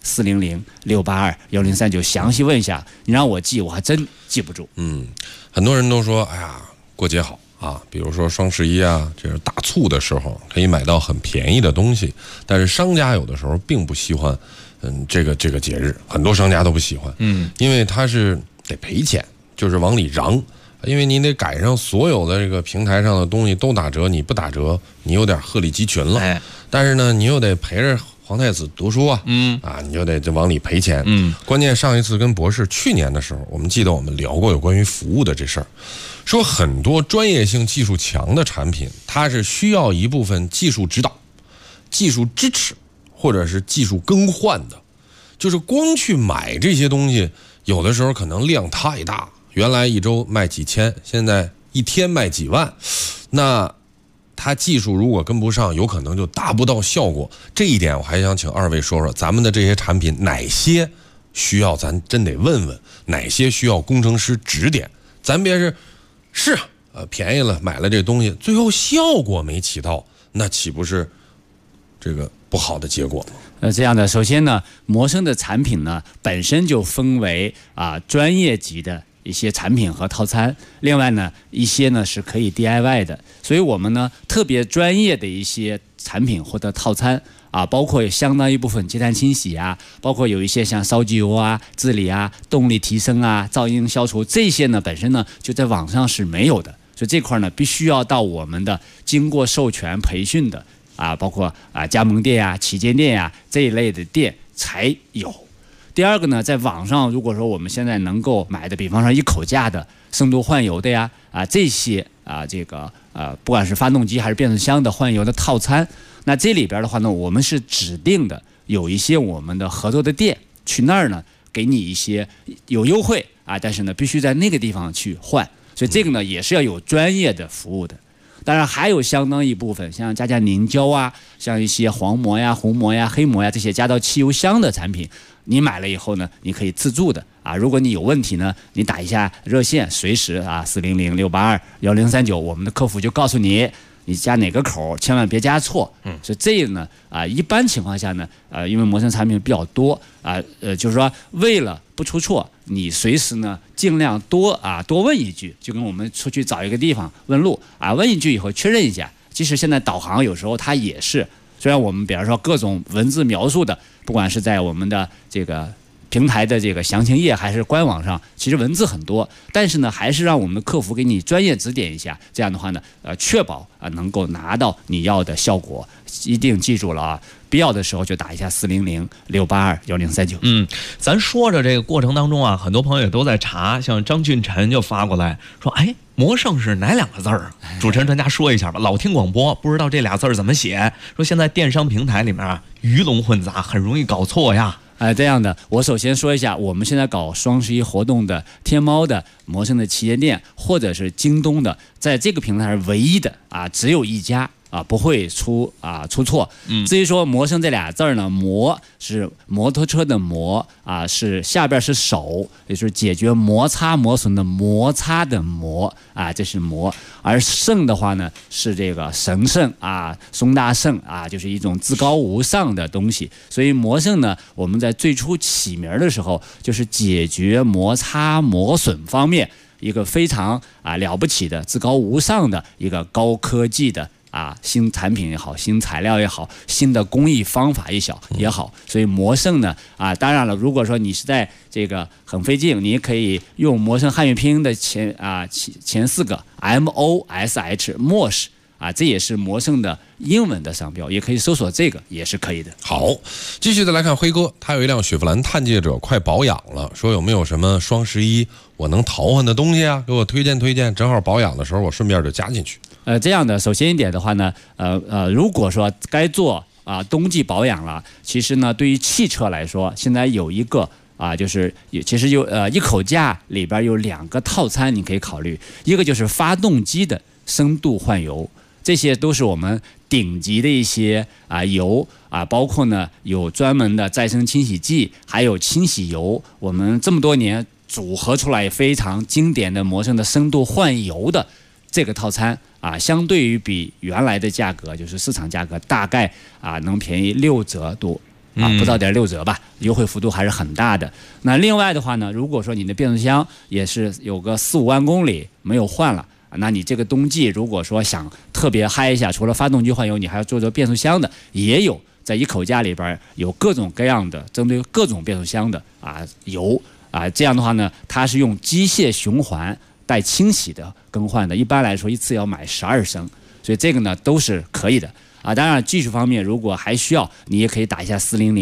400-682-1039详细问一下。你让我记，我还真记不住。 很多人都说，哎呀，过节好。比如说双11这是大促的时候，可以买到很便宜的东西，但是商家有的时候并不喜欢，这个节日，很多商家都不喜欢，因为他是得赔钱，就是往里嚷，因为你得赶上所有的这个平台上的东西都打折，你不打折，你有点鹤立鸡群了，但是呢，你又得陪着皇太子读书你就得往里赔钱，关键上一次跟博士去年的时候，我们记得我们聊过有关于服务的这事儿。说很多专业性技术强的产品，它是需要一部分技术指导、技术支持或者是技术更换的。就是光去买这些东西，有的时候可能量太大，原来一周卖几千，现在一天卖几万，那它技术如果跟不上，有可能就达不到效果。这一点我还想请2位说说，咱们的这些产品哪些需要咱真得问问，哪些需要工程师指点，咱别是便宜了买了这东西，最后效果没起到，那岂不是这个不好的结果吗？ 这样的，首先呢，魔圣的产品呢本身就分为专业级的一些产品和套餐，另外呢一些呢是可以 DIY 的，所以我们呢特别专业的一些产品或者套餐包括有相当一部分阶碳清洗包括有一些像烧机油治理动力提升噪音消除，这些呢本身呢就在网上是没有的，所以这块呢必须要到我们的经过授权培训的包括加盟店旗舰店这一类的店才有。第2个呢，在网上如果说我们现在能够买的，比方说1口价的深度换油的这些这个不管是发动机还是变速箱的换油的套餐，那这里边的话呢，我们是指定的有一些我们的合作的店，去那儿呢给你一些有优惠但是呢必须在那个地方去换，所以这个呢也是要有专业的服务的。当然还有相当一部分像加凝胶像一些黄膜红膜黑膜这些加到汽油箱的产品，你买了以后呢，你可以自助的如果你有问题呢，你打一下热线，随时400-682-1039，我们的客服就告诉你加哪个口，千万别加错。所以这个呢一般情况下呢因为魔圣产品比较多就是说为了不出错，你随时呢尽量多问一句，就跟我们出去找一个地方问路问一句以后确认一下。其实现在导航有时候它也是，虽然我们比方说各种文字描述的，不管是在我们的这个平台的这个详情页还是官网上，其实文字很多，但是呢，还是让我们的客服给你专业指点一下，这样的话呢，确保能够拿到你要的效果。一定记住了啊，必要的时候就打一下400-682-1039。 咱说着这个过程当中啊，很多朋友也都在查，像张俊晨就发过来说，哎，魔圣是哪两个字儿？主持人专家说一下吧，老听广播不知道这俩字儿怎么写。说现在电商平台里面啊，鱼龙混杂，很容易搞错呀。 这样的，我首先说一下，我们现在搞双11活动的天猫的魔圣的旗舰店，或者是京东的，在这个平台上唯一的只有一家。不会出错。至于说魔圣这俩字儿呢，魔是摩托车的摩是下边是手，也就是解决摩擦磨损的摩擦的摩这是魔。而圣的话呢，是这个神圣松大圣就是一种至高无上的东西。所以魔圣呢，我们在最初起名的时候，就是解决摩擦磨损方面一个非常了不起的至高无上的一个高科技的。新产品也好，新材料也好，新的工艺方法也好，所以魔圣呢当然了，如果说你是在这个很费劲，你也可以用魔圣汉语拼音的前4个 MOSH MOSH 这也是魔圣的英文的商标，也可以搜索这个也是可以的。 好，继续再来看辉哥，他有一辆雪佛兰探界者快保养了，说有没有什么双11我能淘换的东西啊？给我推荐推荐，正好保养的时候我顺便就加进去。 这样的，首先一点的话呢，如果说该做冬季保养了，其实呢，对于汽车来说，现在有一个就是其实有一口价里边有2个套餐你可以考虑，一个就是发动机的深度换油，这些都是我们顶级的一些油包括呢有专门的再生清洗剂，还有清洗油，我们这么多年组合出来非常经典的魔圣的深度换油的这个套餐。相对于比原来的价格，就是市场价格大概能便宜6折多不到点6折吧，优惠幅度还是很大的。那另外的话呢，如果说你的变速箱也是有个4-5万公里没有换了，那你这个冬季如果说想特别嗨一下，除了发动机换油，你还要做变速箱的，也有在一口价里边有各种各样的针对各种变速箱的油这样的话呢，它是用机械循环带清洗的更换的，一般来说一次要买12升，所以这个呢都是可以的当然技术方面如果还需要，你也可以打一下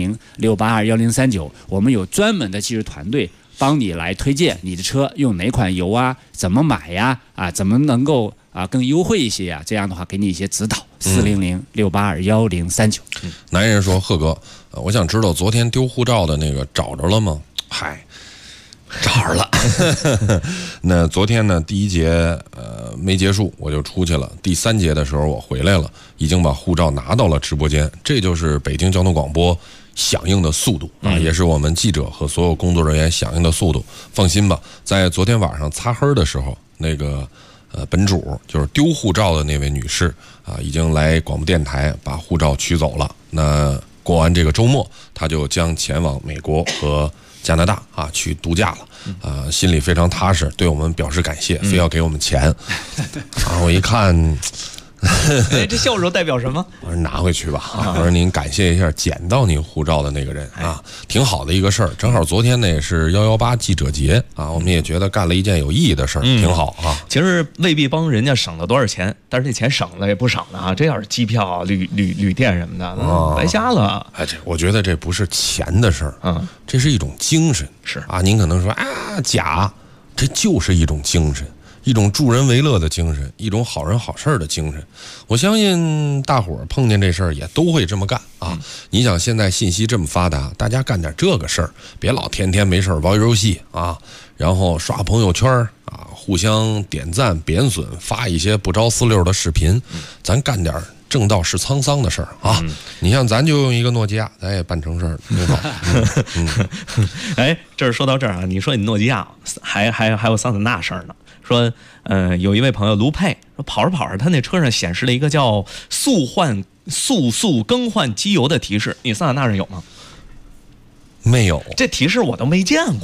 400-682-1039，我们有专门的技术团队帮你来推荐你的车用哪款油怎么买呀怎么能够更优惠一些呀，这样的话给你一些指导。400-682-1039。 男人说，贺哥，我想知道昨天丢护照的那个找着了吗？嗨，找着了。那昨天呢，第1节没结束，我就出去了。第3节的时候我回来了，已经把护照拿到了直播间。这就是北京交通广播响应的速度也是我们记者和所有工作人员响应的速度。放心吧，在昨天晚上擦黑的时候，那个本主就是丢护照的那位女士已经来广播电台把护照取走了。那过完这个周末，她就将前往美国和加拿大去度假了，心里非常踏实，对我们表示感谢，非要给我们钱。我一看， 这笑容代表什么？ 我说拿回去吧。我说您感谢一下捡到您护照的那个人挺好的一个事儿。正好昨天呢也是118记者节我们也觉得干了一件有意义的事儿，挺好其实未必帮人家省了多少钱，但是这钱省了也不少呢这要是机票、旅店什么的，白瞎了。 我觉得这不是钱的事儿，这是一种精神。 是您可能说假，这就是一种精神。一种助人为乐的精神，一种好人好事的精神。我相信大伙儿碰见这事儿也都会这么干你想现在信息这么发达，大家干点这个事儿，别老天天没事玩游戏然后刷朋友圈互相点赞贬损，发一些不着四溜的视频，咱干点正道是沧桑的事儿你像咱就用一个诺基亚，咱也办成事儿，挺好。 这是说到这儿你说你诺基亚还有桑塔纳事儿呢。说有一位朋友卢佩说，跑着跑着他那车上显示了一个叫速更换机油的提示，你桑塔纳上有吗？ 没有， 这提示我都没见过。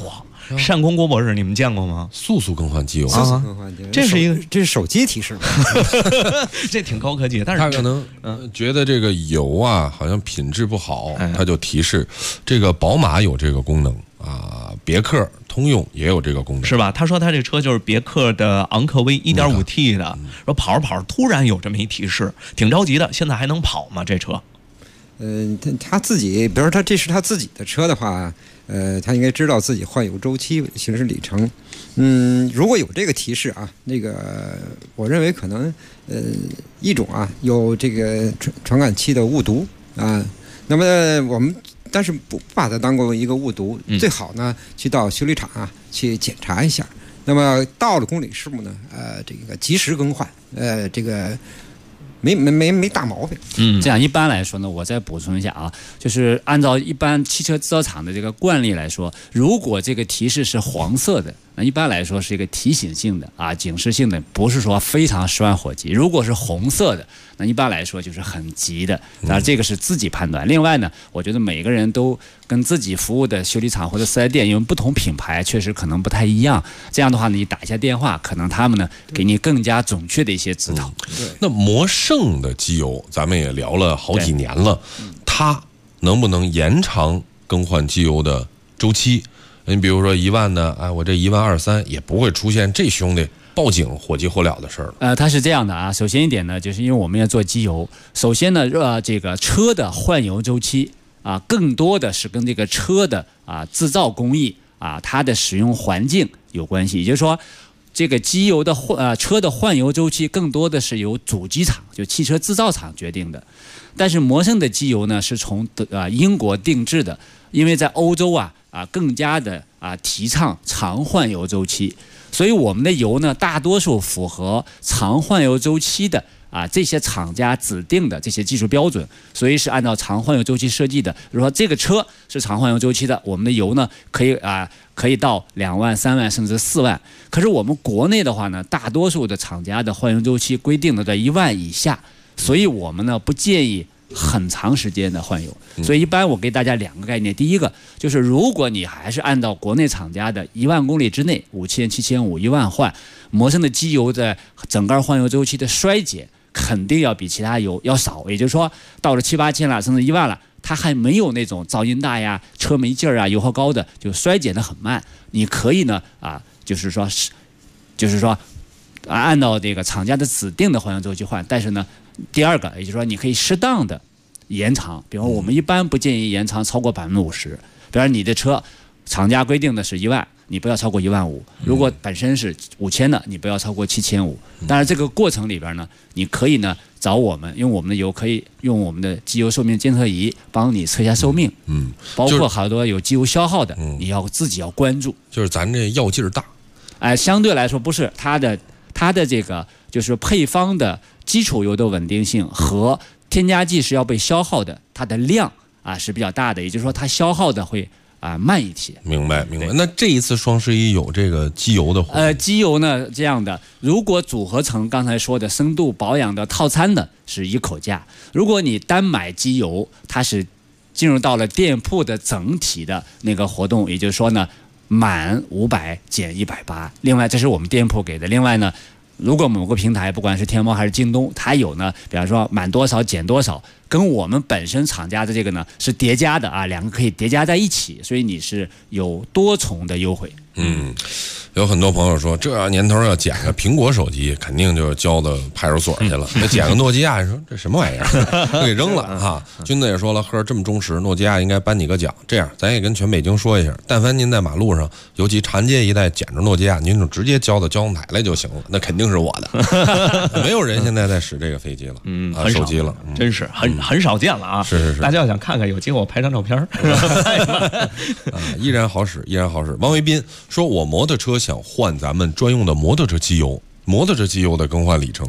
单工郭博士，你们见过吗？ 速速更换机油啊， 这是一个这是手机提示吧？ 这挺高科技，但是他可能觉得这个油啊好像品质不好，他就提示。这个宝马有这个功能啊，别克、通用也有这个功能， 是吧？他说他这车就是别克的昂科威 1.5T 的，说跑着跑着突然有这么一提示，挺着急的。现在还能跑吗？这车？ 他自己，比如说这是他自己的车的话，他应该知道自己换油周期、行驶里程。如果有这个提示啊，那个我认为可能一种啊有这个传感器的误读啊，那么我们但是不把它当做一个误读，最好呢去到修理厂啊去检查一下。那么到了公里数呢，这个及时更换，这个。没大毛病。 这样一般来说呢，我再补充一下啊，就是按照一般汽车制造厂的这个惯例来说，如果这个提示是黄色的，那一般来说是一个提醒性的啊，警示性的，不是说非常十万火急。如果是红色的，那一般来说就是很急的。当然这个是自己判断。另外呢，我觉得每个人都跟自己服务的修理厂或者四 S 店，因为不同品牌确实可能不太一样。这样的话，你打一下电话，可能他们呢给你更加准确的一些指导。 那魔圣的机油，咱们也聊了好几年了，它能不能延长更换机油的周期？你比如说1万呢，我这1万2、3也不会出现这兄弟报警火急火燎的事儿了。 它是这样的啊，首先一点呢，就是因为我们要做机油，首先呢，这个车的换油周期啊，更多的是跟这个车的制造工艺啊，它的使用环境有关系。也就是说，这个机油的车的换油周期更多的是由主机厂，就汽车制造厂决定的。但是魔圣的机油呢，是从英国定制的，因为在欧洲更加的提倡长换油周期，所以我们的油呢，大多数符合长换油周期的这些厂家指定的这些技术标准，所以是按照长换油周期设计的。比如说这个车是长换油周期的，我们的油呢可以到2万、3万甚至4万。可是我们国内的话呢，大多数的厂家的换油周期规定的在1万以下，所以我们呢不建议很长时间的换油。所以一般我给大家2个概念，第一个就是如果你还是按照国内厂家的1万公里之内5000、7500、1万换，魔圣的机油的整个换油周期的衰减肯定要比其他油要少。也就是说，到了7、8千了，甚至1万了，它还没有那种噪音大呀、车没劲儿油耗高的，就衰减的很慢。你可以呢就是说按照这个厂家的指定的换油周期换。但是呢，第二个也就是说，你可以适当的延长，比如我们一般不建议延长超过50%。比如你的车厂家规定的是1万，你不要超过1万5。如果本身是5000的，你不要超过7500。当然这个过程里边呢，你可以呢找我们，用我们的油可以用我们的机油寿命监测仪帮你测一下寿命。包括好多有机油消耗的，你要自己要关注。 就是咱这药劲儿大， 相对来说不是它的这个就是配方的基础油的稳定性和添加剂是要被消耗的，它的量是比较大的，也就是说它消耗的会慢一些。 明白。那这一次双11有这个机油的机油呢这样的，如果组合成刚才说的深度保养的套餐的是一口价，如果你单买机油，它是进入到了店铺的整体的那个活动，也就是说呢，满500减180。另外这是我们店铺给的。另外呢，如果某个平台不管是天猫还是京东，它有呢，比方说满多少减多少，跟我们本身厂家的这个呢是叠加的2个可以叠加在一起，所以你是有多重的优惠。 有很多朋友说，这年头要捡个苹果手机，肯定就交到派出所去了。那捡个诺基亚，说这什么玩意儿，给扔了哈。君子也说了，呵，这么忠实，诺基亚应该颁你个奖。这样，咱也跟全北京说一下，但凡您在马路上，尤其长街一带捡着诺基亚，您就直接交到交通台来就行了，那肯定是我的。没有人现在在使这个飞机了，手机了， 真是很少见了啊。 是。 大家要想看看，有机会我拍张照片。 依然好使。王维斌说，我摩托车想换咱们专用的摩托车机油，摩托车机油的更换里程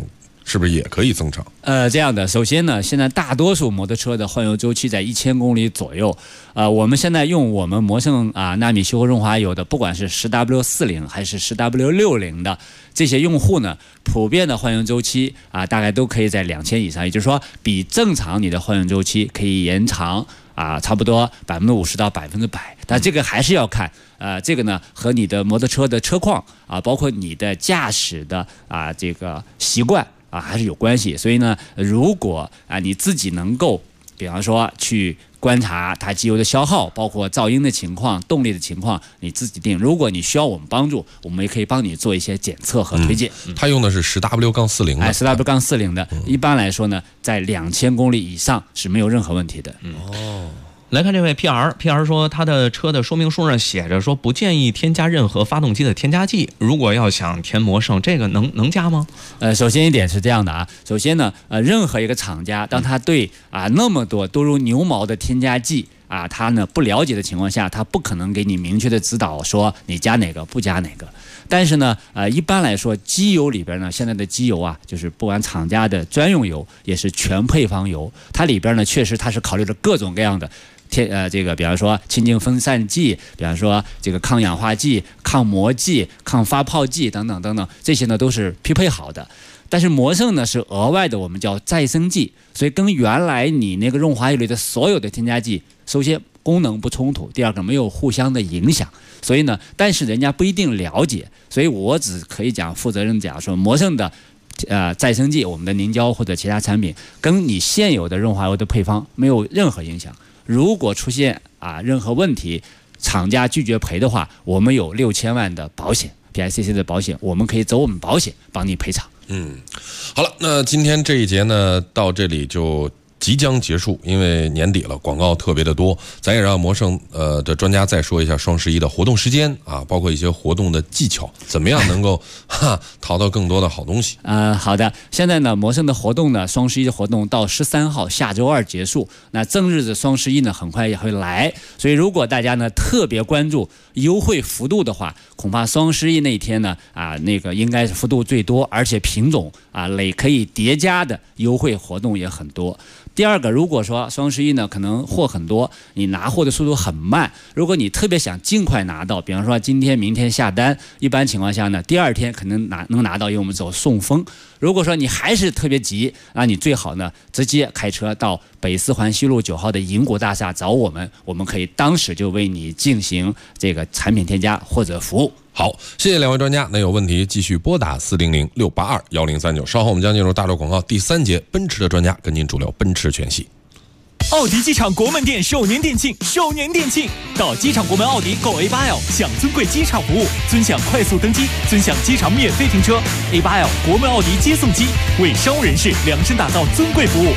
是不是也可以增长？ 这样的，首先呢，现在大多数摩托车的换油周期在1000公里左右。我们现在用我们摩胜纳米修活润滑油的，不管是10W40还是10W60的这些用户呢，普遍的换油周期大概都可以在2000以上，也就是说，比正常你的换油周期可以延长差不多50%到100%。但这个还是要看这个呢和你的摩托车的车况包括你的驾驶的这个习惯还是有关系。所以呢，如果你自己能够，比方说去观察它机油的消耗，包括噪音的情况、动力的情况，你自己定。如果你需要我们帮助，我们也可以帮你做一些检测和推荐。 它用的是10W-40的 ，10W-40的，一般来说呢，在2000公里以上是没有任何问题的。 来看这位 PR 说，他的车的说明书上写着说不建议添加任何发动机的添加剂。如果要想填摩胜，这个能加吗？ 首先一点是这样的首先呢，任何一个厂家，当他对那么多多如牛毛的添加剂他呢不了解的情况下，他不可能给你明确的指导说你加哪个不加哪个。但是呢，一般来说，机油里边呢，现在的机油就是不管厂家的专用油，也是全配方油，它里边呢确实它是考虑了各种各样的这个比方说清净分散剂，比方说这个抗氧化剂、抗磨剂、抗发泡剂等等等等，这些呢都是匹配好的。但是摩胜呢是额外的，我们叫再生剂，所以跟原来你那个润滑油里的所有的添加剂，首先功能不冲突，第二个没有互相的影响。所以呢，但是人家不一定了解，所以我只可以负责任讲说，摩胜的再生剂，我们的凝胶或者其他产品，跟你现有的润滑油的配方没有任何影响。如果出现任何问题，厂家拒绝赔的话，我们有6000万的保险 ，PICC 的保险，我们可以走我们保险帮你赔偿。 好了，那今天这一节呢，到这里就即将结束，因为年底了，广告特别的多，咱也让摩胜的专家再说一下双11的活动时间包括一些活动的技巧，怎么样能够淘到更多的好东西。 好的，现在呢，摩胜的活动呢，双11的活动到13号下周2结束，那正日子双11呢很快也会来，所以如果大家呢特别关注优惠幅度的话，恐怕双11那一天呢那个应该是幅度最多，而且品种可以叠加的优惠活动也很多。第二个，如果说双11呢，可能货很多，你拿货的速度很慢，如果你特别想尽快拿到，比方说今天、明天下单，一般情况下呢，第二天可能能拿到，因为我们走送风。如果说你还是特别急，那你最好呢直接开车到北四环西路9号的银国大厦找我们，我们可以当时就为你进行这个产品添加或者服务。 好，谢谢两位专家。那有问题继续拨打400-682-1039。稍后我们将进入大陆广告第3节，奔驰的专家跟您主聊奔驰全系。 奥迪机场国门店首年店庆，到机场国门奥迪购 A8L， 享尊贵机场服务，尊享快速登机，尊享机场免费停车。A8L 国门奥迪接送机，为商务人士量身打造尊贵服务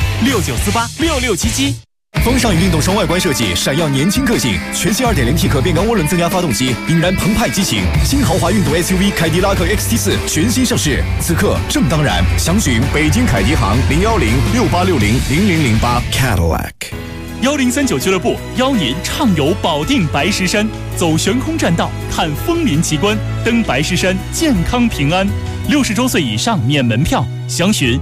，69486677。 风尚运动双外观设计，闪耀年轻个性。全新 2.0T 可变缸涡轮增压发动机，引燃澎湃激情。新豪华运动 SUV 凯迪拉克 XT4 全新上市，此刻正当然。详询北京凯迪行01068600008 Cadillac。 1039俱乐部邀您畅游保定白石山，走悬空栈道，看枫林奇观，登白石山，健康平安。60周岁以上免门票，详询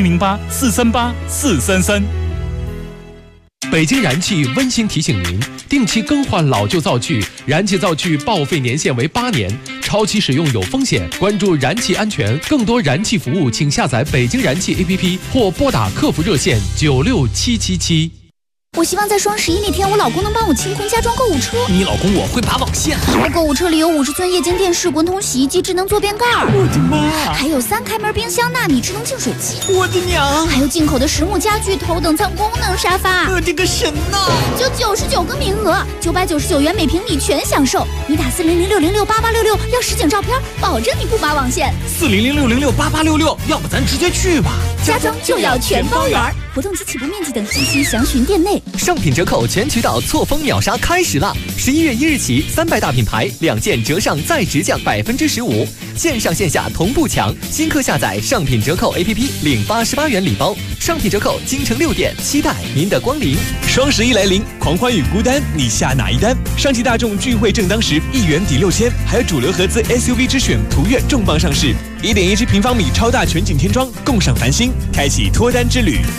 4008-438-433。 北京燃气温馨提醒您，定期更换老旧灶具，燃气灶具报废年限为8年，超期使用有风险。关注燃气安全，更多燃气服务请下载北京燃气 APP 或拨打客服热线96777。 我希望在双11那天，我老公能帮我清空家装购物车。 你老公我会拔网线。 我购物车里有50寸液晶电视、滚筒洗衣机、智能坐便盖。 我的妈！ 还有3开门冰箱、纳米智能净水器。 我的娘！ 还有进口的实木家具、头等舱功能沙发。 我的个神呐！ 就99个名额，999元每平米全享受。你打400-606-8866要实景照片，保证你不拔网线。 400-606-8866，要不咱直接去吧。 家装就要全包圆。活动及起步面积等信息详询店内。 上品折扣全渠道错峰秒杀开始了！11月1日起，300大品牌2件折上再直降15%，线上线下同步抢。新客下载上品折扣 APP 领88元礼包。上品折扣京城6店，期待您的光临。 双11来临，狂欢与孤单，你下哪一单？上汽大众聚会正当时，1元抵6000，还有主流合资 SUV 之选途岳重磅上市，1.17平方米超大全景天窗，共赏繁星，开启脱单之旅。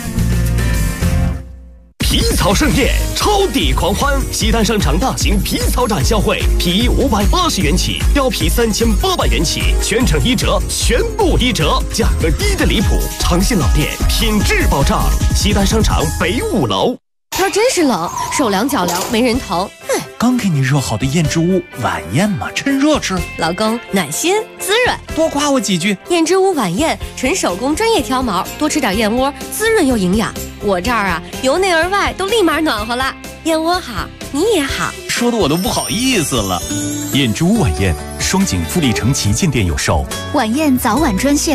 皮草盛宴，超抵狂欢！西单商场大型皮草展销会，皮衣580元起，貂皮3800元起，全程1折，全部1折，价格低得离谱。诚信老店，品质保障。西单商场北5楼。 天真是冷，手凉脚凉没人疼。 刚给你热好的燕之屋晚宴嘛，趁热吃。 老公暖心滋润， 多夸我几句。 燕之屋晚宴，纯手工专业挑毛，多吃点燕窝，滋润又营养。我这儿啊，由内而外都立马暖和了。燕窝好，你也好， 说的我都不好意思了。燕之屋晚宴，双井富力城旗舰店有售。 晚宴早晚专线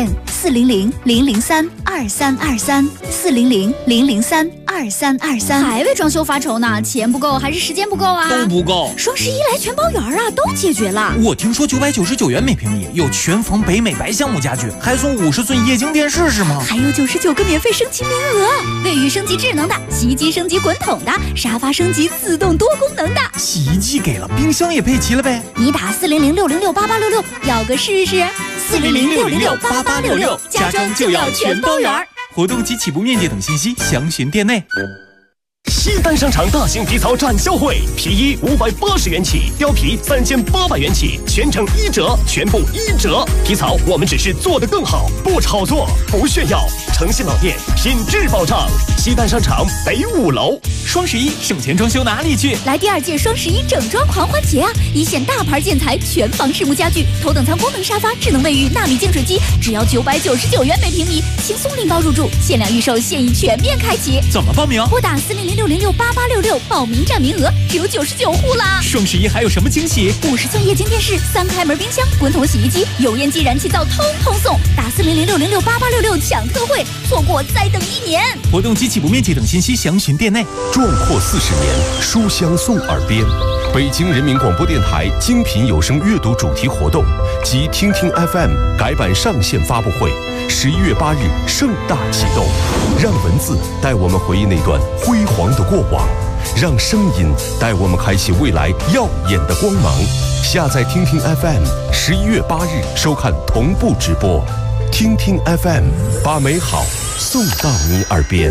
400-003-2323，400-003-2323。 还为装修发愁呢？钱不够还是时间不够啊？ 都不够。 双11来全包圆啊，都解决了。 我听说999元每平米有全房北美白橡木家具，还送50寸液晶电视是吗？ 还有99个免费升级名额，卫浴升级智能的，洗衣机升级滚筒的，沙发升级自动多功能的。 洗衣机给了，冰箱也配齐了呗。 你打400-606-8866，要个试试。400-606-8866，家装就要全包圆。 活动及起步面积等信息详询店内。 西单商场大型皮草展销会，皮衣580元起，貂皮3800元起，全程1折，全部1折。皮草我们只是做得更好，不炒作，不炫耀。诚信老店，品质保障。西单商场北5楼。 双11省钱装修哪里去？ 来第2届双11整装狂欢节啊！一线大牌建材，全房实木家具，头等舱功能沙发，智能卫浴，纳米净水机，只要999元每平米，轻松拎包入住，限量预售，现已全面开启。 怎么报名？ 拨打400-606-8866，报名占名额只有99户啦！ 双11还有什么惊喜 ？50寸液晶电视，3开门冰箱，滚筒洗衣机，油烟机、燃气灶通通送。打400-606-8866抢特惠，错过再等1年。 活动及起步面积等信息详询店内。 壮阔40年，书香送耳边。北京人民广播电台精品有声阅读主题活动及听听 FM 改版上线发布会，11月8日盛大启动。让文字带我们回忆那段辉煌的过往，让声音带我们开启未来耀眼的光芒。下载听听 FM，11月8日收看同步直播。听听 FM， 把美好送到你耳边。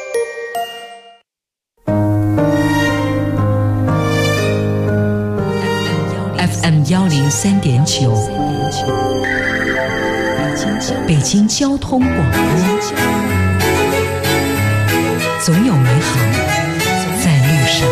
FM 103.9，北京交通广播，总有美好在路上。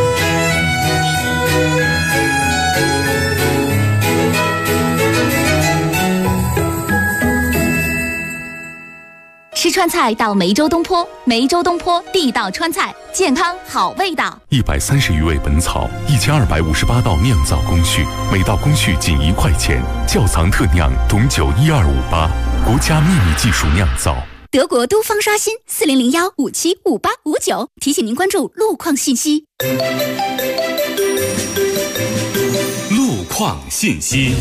吃川菜到梅州东坡，梅州东坡地道川菜，健康好味道。 130余味本草，1258道酿造工序，每道工序仅1块钱。窖藏特酿董酒12588，国家秘密技术酿造。 德国都方刷新400-575859，提醒您关注路况信息。 路况信息。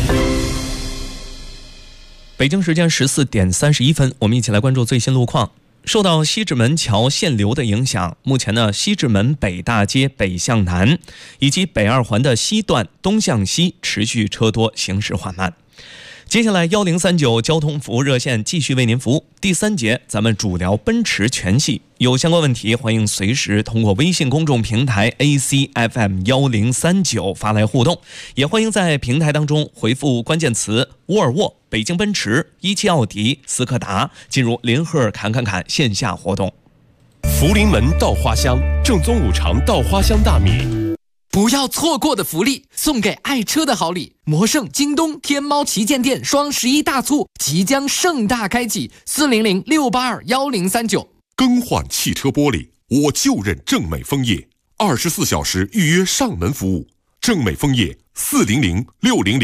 北京时间14点31分，我们一起来关注最新路况。受到西直门桥限流的影响，目前呢，西直门北大街北向南以及北2环的西段东向西持续车多，行驶缓慢。接下来1039交通服务热线继续为您服务。第3节咱们主聊奔驰全系，有相关问题欢迎随时通过微信公众平台 ACFM1039 发来互动，也欢迎在平台当中回复关键词沃尔沃、北京奔驰、17奥迪、斯柯达，进入林赫侃线下活动。 福临门稻花香，正宗5常稻花香大米。 不要错过的福利，送给爱车的好礼！魔圣、京东、天猫旗舰店双11大促即将盛大开启，400-682-1039。 更换汽车玻璃，我就认正美枫叶，24小时预约上门服务。正美枫叶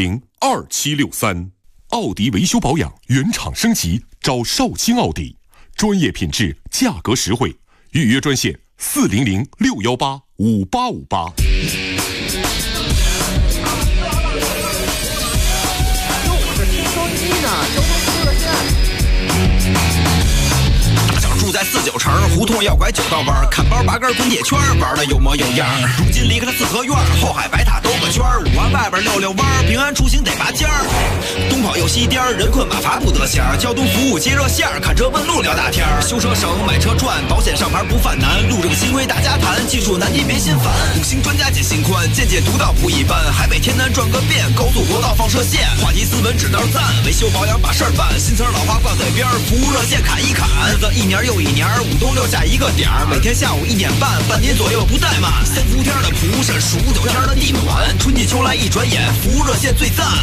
400-600-2763。奥迪维修保养原厂升级，找绍兴奥迪。 专业品质，价格实惠。预约专线400-618-5858。 住在49城，胡同要拐9道弯，看包拔根滚铁圈，玩的有模有样。如今离开了四合院，后海白塔兜个圈，5环外边溜弯，平安出行得拔尖儿。东跑又西颠，人困马乏不得闲。交通服务接热线，看车问路聊大天。修车省，买车赚，保险上牌不犯难。路政新规大家谈，技术难题别心烦。5星专家解心宽，见解独到不一般。海北天南转个遍，高速国道放射线。话题斯文指道赞，维修保养把事儿办。新词老话挂嘴边，服务热线砍一砍。日子一年又一年，5冬6夏一个点儿，每天下午1点半，半年左右不怠慢。3伏天的蒲扇，数9天的地暖，春季秋来一转眼，服务热线最赞。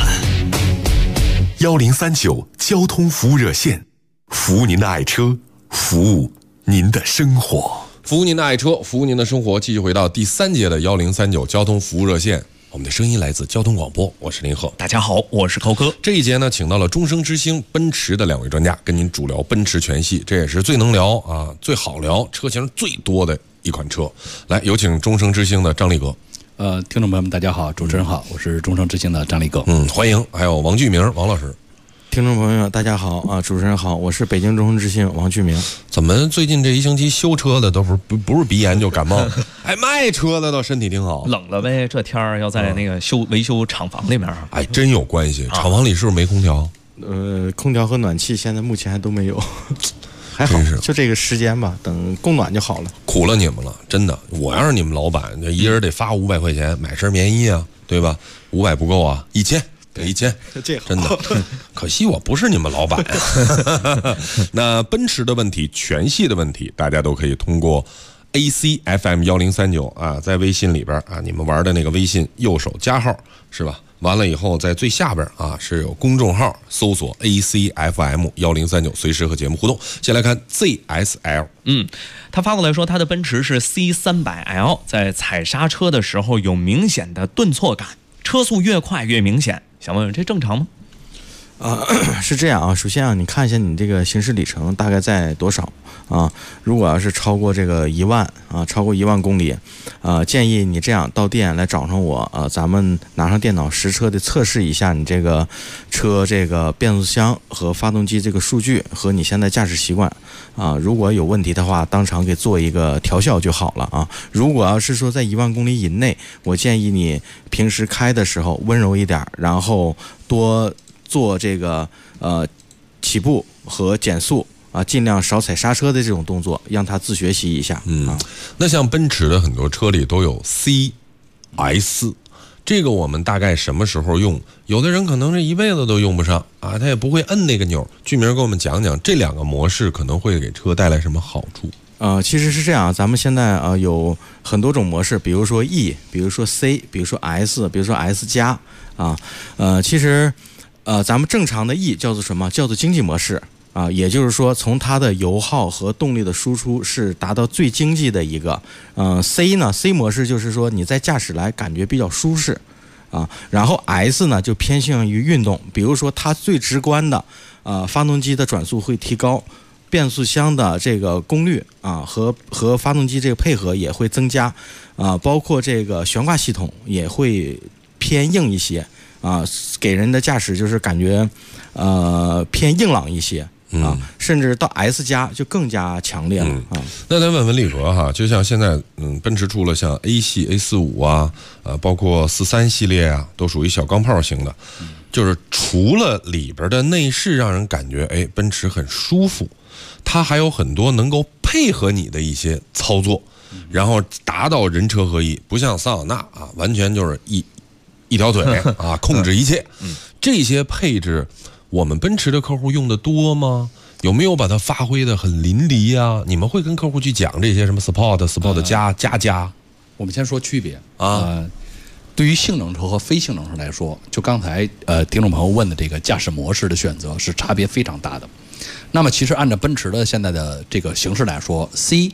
1039交通服务热线，服务您的爱车，服务您的生活， 服务您的爱车，服务您的生活。继续回到第3节的1039交通服务热线。我们的声音来自交通广播，我是林鹤。 大家好，我是高哥。 这一节呢，请到了终生之星奔驰的2位专家，跟您主聊奔驰全系，这也是最能聊啊、最好聊、车型最多的一款车。来，有请终生之星的张力哥。 听众朋友们，大家好，主持人好，我是终生之星的张力哥。 欢迎。还有王巨明，王老师。 听众朋友们，大家好啊！主持人好，我是北京终生之星王巨明。 怎么最近这一星期修车的都不是鼻炎就感冒，哎，卖车的倒身体挺好。 冷了呗，这天儿要在那个维修厂房里面， 哎，真有关系。厂房里是不是没空调？ 空调和暖气现在目前还都没有。还好，就这个时间吧，等供暖就好了。 苦了你们了，真的。我要是你们老板，一人得发500块钱买身棉衣啊，对吧？500不够啊，1000。给1000，真的，可惜我不是你们老板呀。那奔驰的问题，全系的问题，大家都可以通过 ACFM1039啊，在微信里边啊，你们玩的那个微信右手加号是吧？完了以后，在最下边啊是有公众号，搜索 ACFM1039，随时和节目互动。先来看 ZSL， 他发过来说他的奔驰是 C300L， 在踩刹车的时候有明显的顿挫感，车速越快越明显。想问问这正常吗？ 是这样啊，首先啊，你看一下你这个行驶里程大概在多少啊？如果要是超过这个1万啊，超过1万公里，建议你这样到店来找上我，咱们拿上电脑实车的测试一下你这个车这个变速箱和发动机这个数据和你现在驾驶习惯啊，如果有问题的话，当场给做一个调校就好了啊。如果要是说在1万公里以内，我建议你平时开的时候温柔一点，然后多做这个起步和减速啊，尽量少踩刹车的这种动作，让他自学习一下。 那像奔驰的很多车里都有 CS， 这个我们大概什么时候用？有的人可能这一辈子都用不上啊，他也不会摁那个钮。巨明给我们讲讲这2个模式可能会给车带来什么好处？ 其实是这样，咱们现在有很多种模式，比如说 E， 比如说 C， 比如说 S， 比如说 S 加啊，其实。咱们正常的 E 叫做什么？叫做经济模式啊，也就是说，从它的油耗和动力的输出是达到最经济的一个。C 呢 ，C 模式就是说你在驾驶来感觉比较舒适啊。然后 S 呢就偏向于运动，比如说它最直观的，发动机的转速会提高，变速箱的这个功率啊和发动机这个配合也会增加啊，包括这个悬挂系统也会偏硬一些。给人的驾驶就是感觉，偏硬朗一些啊，甚至到 S 加就更加强烈了啊。 那咱问问力哥哈，就像现在奔驰出了像 A 系 A45啊，包括43系列啊，都属于小钢炮型的，就是除了里边的内饰让人感觉哎奔驰很舒服，它还有很多能够配合你的一些操作，然后达到人车合一，不像桑塔纳啊，完全就是一条腿啊，控制一切。这些配置，我们奔驰的客户用的多吗？有没有把它发挥的很淋漓啊？你们会跟客户去讲这些什么 Sport 加？ 我们先说区别啊。对于性能车和非性能车来说，就刚才听众朋友问的这个驾驶模式的选择是差别非常大的。那么其实按照奔驰的现在的这个形式来说 ，C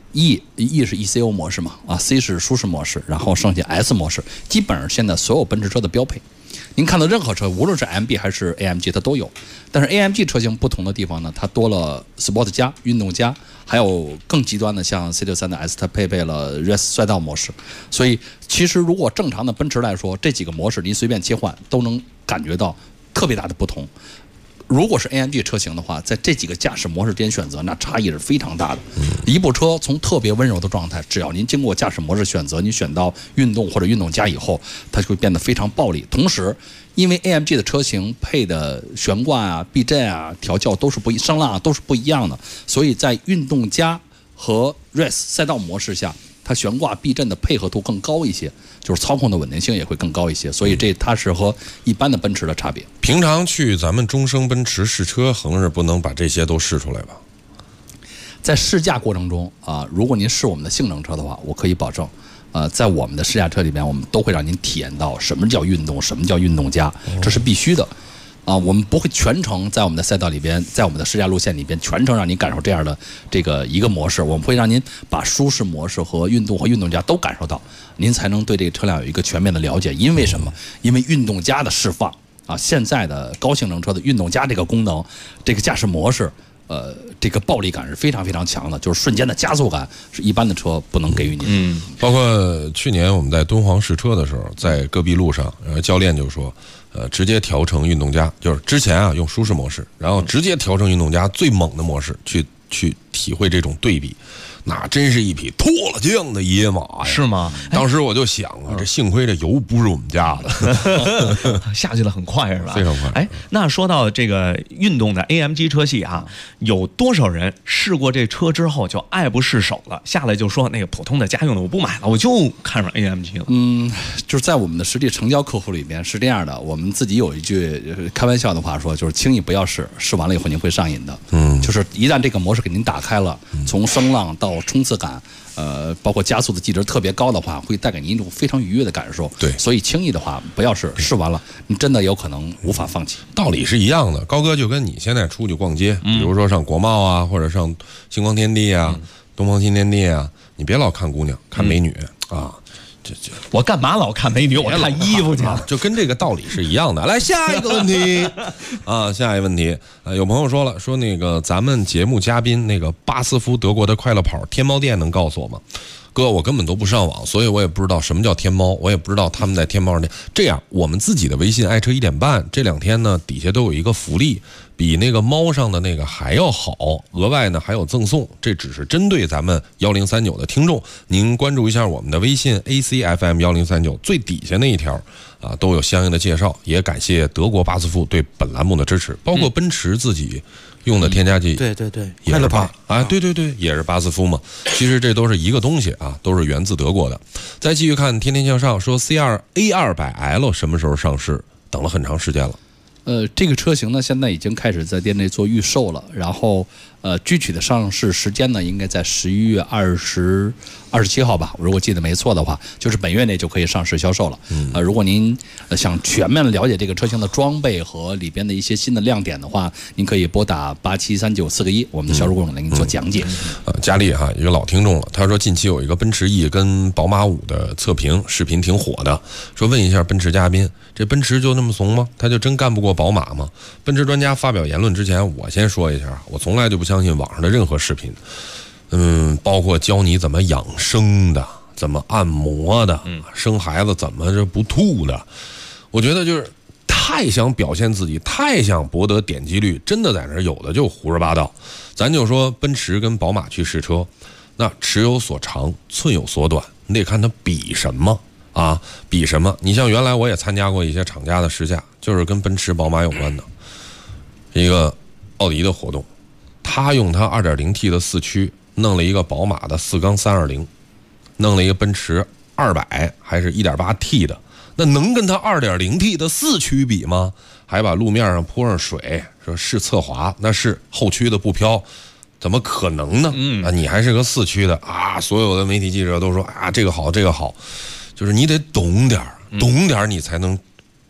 E 是 ECO 模式嘛，C 是舒适模式，然后剩下 S 模式，基本上现在所有奔驰车的标配。您看到任何车，无论是 MB 还是 AMG， 它都有。但是 AMG 车型不同的地方呢，它多了 Sport 加、运动加，还有更极端的像 C63 的 S， 它配备了 Race 赛道模式。所以其实如果正常的奔驰来说，这几个模式您随便切换都能感觉到特别大的不同。如果是 AMG 车型的话，在这几个驾驶模式之间选择，那差异是非常大的。一部车从特别温柔的状态，只要您经过驾驶模式选择，你选到运动或者运动加以后，它就会变得非常暴力。同时，因为 AMG 的车型配的悬挂啊、避震啊、调教都是声浪都是不一样的，所以在运动加和 Race 赛道模式下，它悬挂避震的配合度更高一些，就是操控的稳定性也会更高一些，所以它是和一般的奔驰的差别。 平常去咱们中升奔驰试车，横是不能把这些都试出来吧？ 在试驾过程中如果您试我们的性能车的话，我可以保证，在我们的试驾车里面，我们都会让您体验到什么叫运动，什么叫运动加，这是必须的。我们不会全程在我们的赛道里边，在我们的试驾路线里边全程让您感受这样的这个一个模式，我们会让您把舒适模式和运动加都感受到，您才能对这个车辆有一个全面的了解。因为什么？因为运动加的释放现在的高性能车的运动加这个功能，这个驾驶模式，这个暴力感是非常非常强的，就是瞬间的加速感是一般的车不能给予您。 包括去年我们在敦煌试车的时候，在戈壁路上，教练就说，直接调成运动加，就是之前用舒适模式，然后直接调成运动加最猛的模式去体会这种对比。那真是一匹脱了缰的野马呀！ 是吗？ 当时我就想这幸亏这油不是我们家的， 下去了很快是吧？ 非常快。 那说到这个运动的 AMG 车系有多少人试过这车之后就爱不释手了，下来就说那个普通的家用的我不买了，我就看上 AMG 了。 就是在我们的实际成交客户里面是这样的，我们自己有一句开玩笑的话说，就是轻易不要试，试完了以后您会上瘾的。就是一旦这个模式给您打开了，从声浪到冲刺感，包括加速的机制特别高的话，会带给您一种非常愉悦的感受。 对， 所以轻易的话不要试，试完了你真的有可能无法放弃。 道理是一样的，高哥就跟你现在出去逛街，比如说上国贸啊，或者上星光天地啊、东方新天地啊，你别老看姑娘、看美女我干嘛老看美女？我看衣服去， 就跟这个道理是一样的。来下一个问题下一个问题有朋友说了，说那个咱们节目嘉宾那个巴斯夫德国的快乐跑天猫店能告诉我吗？哥，我根本都不上网，所以我也不知道什么叫天猫，我也不知道他们在天猫上。这样，我们自己的微信爱车1点半这2天呢，底下都有一个福利，比那个猫上的那个还要好，额外呢还有赠送。这只是针对咱们1039的听众，您关注一下我们的微信 ACFM1039，最底下那一条都有相应的介绍。也感谢德国巴斯夫对本栏目的支持，包括奔驰自己用的添加剂， 对， 也是对，也是巴斯夫嘛。其实这都是一个东西都是源自德国的。再继续看天天向上说 A200L 什么时候上市？等了很长时间了。 这个车型呢，现在已经开始在店内做预售了，然后具体的上市时间呢，应该在11月27号吧，如果记得没错的话，就是本月内就可以上市销售了。如果您想全面了解这个车型的装备和里边的一些新的亮点的话，您可以拨打873941，我们的销售工人来给您做讲解。 佳丽一个老听众了，他说近期有一个奔驰 E 跟宝马5的测评视频挺火的，说问一下奔驰嘉宾，这奔驰就那么怂吗？他就真干不过宝马吗？奔驰专家发表言论之前，我先说一下，我从来就不相信网上的任何视频，包括教你怎么养生的，怎么按摩的，生孩子怎么不吐的，我觉得就是太想表现自己，太想博得点击率，真的在那儿有的就胡说八道。咱就说奔驰跟宝马去试车，那尺有所长，寸有所短，你得看它比什么比什么。你像原来我也参加过一些厂家的试驾，就是跟奔驰宝马有关的一个奥迪的活动，他用他 2.0T 的4驱弄了一个宝马的4缸320，弄了一个奔驰200还是 1.8T 的，那能跟他 2.0T 的4驱比吗？还把路面上泼上水，说是侧滑，那是后驱的不飘，怎么可能呢？你还是个4驱的所有的媒体记者都说这个好，这个好，就是你得懂点你才能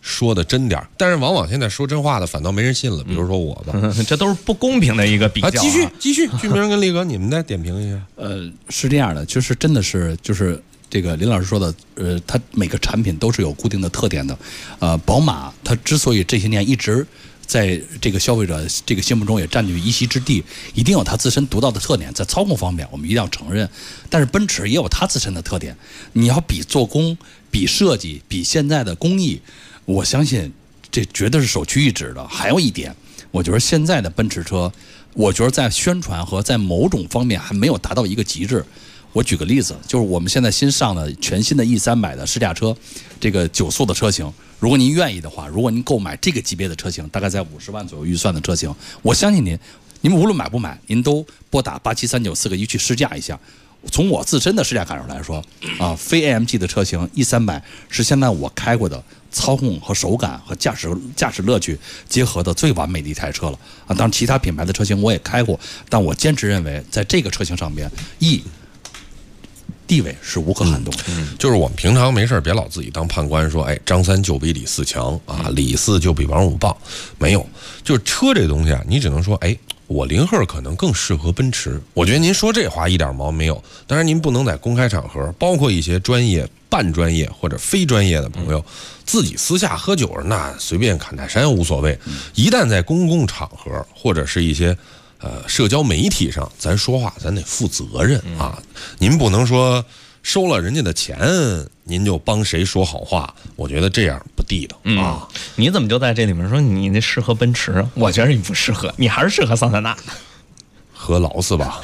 说的真点儿，但是往往现在说真话的反倒没人信了。比如说我吧， 这都是不公平的一个比较。 继续，俊明跟力哥，你们再点评一下。 是这样的，就是真的是就是这个林老师说的，它每个产品都是有固定的特点的。宝马它之所以这些年一直在这个消费者这个心目中也占据一席之地，一定有它自身独到的特点，在操控方面我们一定要承认。但是奔驰也有它自身的特点，你要比做工、比设计、比现在的工艺，我相信这绝对是首屈一指的。还有一点，我觉得现在的奔驰车，我觉得在宣传和在某种方面还没有达到一个极致。我举个例子，就是我们现在新上的全新的 E300的试驾车，这个9速的车型，如果您愿意的话，如果您购买这个级别的车型，大概在50万左右预算的车型，我相信您无论买不买，您都拨打873941去试驾一下。从我自身的试驾感受来说，非 AMG 的车型 E300是现在我开过的操控和手感和驾驶乐趣结合的最完美的一台车了啊！当然，其他品牌的车型我也开过，但我坚持认为，在这个车型上边地位是无可撼动的。 就是我们平常没事别老自己当判官说，哎，张三就比李四强啊，李四就比王五棒，没有。就是车这东西啊，你只能说，哎，我林鹤可能更适合奔驰。我觉得您说这话一点毛没有。当然，您不能在公开场合，包括一些专业、半专业或者非专业的朋友，自己私下喝酒，那随便侃大山无所谓。一旦在公共场合或者是一些社交媒体上，咱说话咱得负责任啊！您不能说收了人家的钱，您就帮谁说好话，我觉得这样不地道啊！ 你怎么就在这里面说你那适合奔驰？我觉得你不适合，你还是适合桑塔纳。 喝劳斯吧。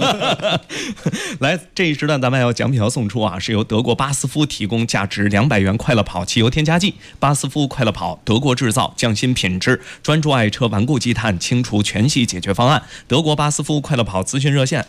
来，这一时段咱们还有奖品要送出啊，是由德国巴斯夫提供价值200元快乐跑汽油添加剂。巴斯夫快乐跑，德国制造，匠心品质，专注爱车顽固积碳清除全系解决方案。德国巴斯夫快乐跑咨询热线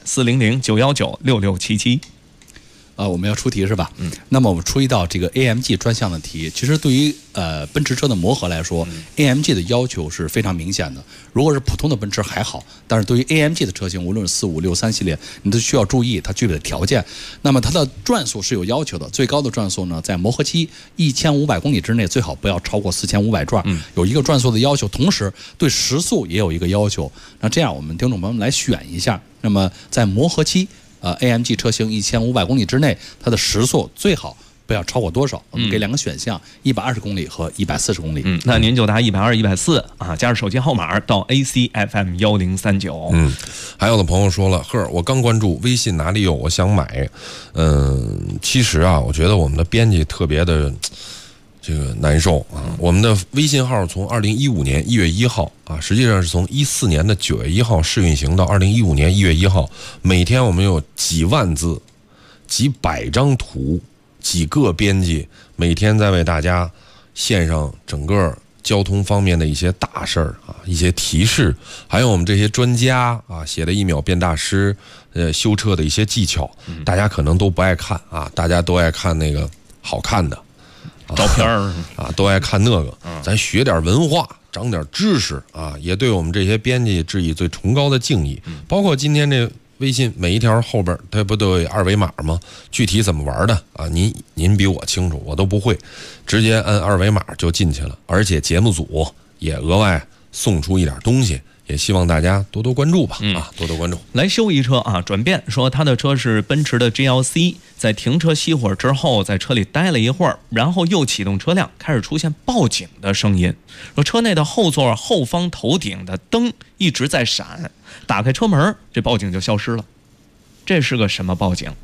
400-919-6677。 我们要出题是吧？那么我们出一道这个 AMG 专项的题。其实对于奔驰车的磨合来说，AMG 的要求是非常明显的。如果是普通的奔驰还好，但是对于 AMG 的车型，无论是4、5、6、3系列，你都需要注意它具备的条件。那么它的转速是有要求的，最高的转速呢，在磨合期1500公里之内，最好不要超过4500转，有一个转速的要求。同时对时速也有一个要求。那这样我们听众朋友们来选一下。那么在磨合期，AMG 车型1500公里之内，它的时速最好不要超过多少？我们给2个选项：120公里和140公里。 那您就答120、140啊，加上手机号码到 ACFM 1039。 还有的朋友说了，呵，我刚关注微信哪里有，我想买。其实啊，我觉得我们的编辑特别的这个难受啊。我们的微信号从2015年1月1号啊，实际上是从14年的9月1号试运行到2015年1月1号，每天我们有几万字、几百张图、几个编辑，每天在为大家献上整个交通方面的一些大事儿啊，一些提示，还有我们这些专家啊写的1秒变大师，修车的一些技巧，大家可能都不爱看啊，大家都爱看那个好看的照片啊，都爱看那个。咱学点文化，长点知识啊，也对我们这些编辑致以最崇高的敬意。包括今天这微信每一条后边它不都有2维码吗？具体怎么玩的啊？您比我清楚，我都不会，直接按2维码就进去了。而且节目组也额外送出一点东西，也希望大家多多关注吧。多多关注。 来修一车啊，转变说他的车是奔驰的 GLC， 在停车熄火之后，在车里待了一会儿，然后又启动车辆，开始出现报警的声音。说车内的后座后方头顶的灯一直在闪，打开车门，这报警就消失了。这是个什么报警？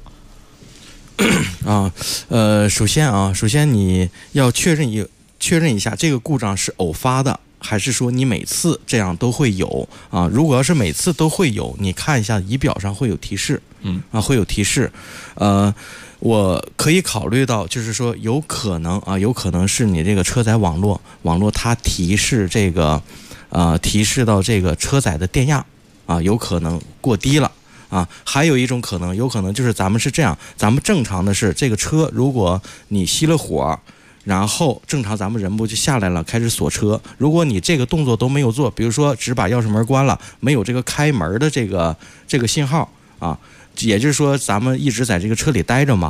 首先你要确认一下这个故障是偶发的，还是说你每次这样都会有啊？如果要是每次都会有，你看一下仪表上会有提示，会有提示。我可以考虑到，就是说有可能是你这个车载网络它提示到这个车载的电压啊，有可能过低了。还有一种可能，有可能就是咱们是这样，咱们正常的是这个车，如果你熄了火，然后正常咱们人不就下来了，开始锁车。如果你这个动作都没有做，比如说只把钥匙门关了，没有这个开门的这个信号啊，也就是说咱们一直在这个车里待着嘛。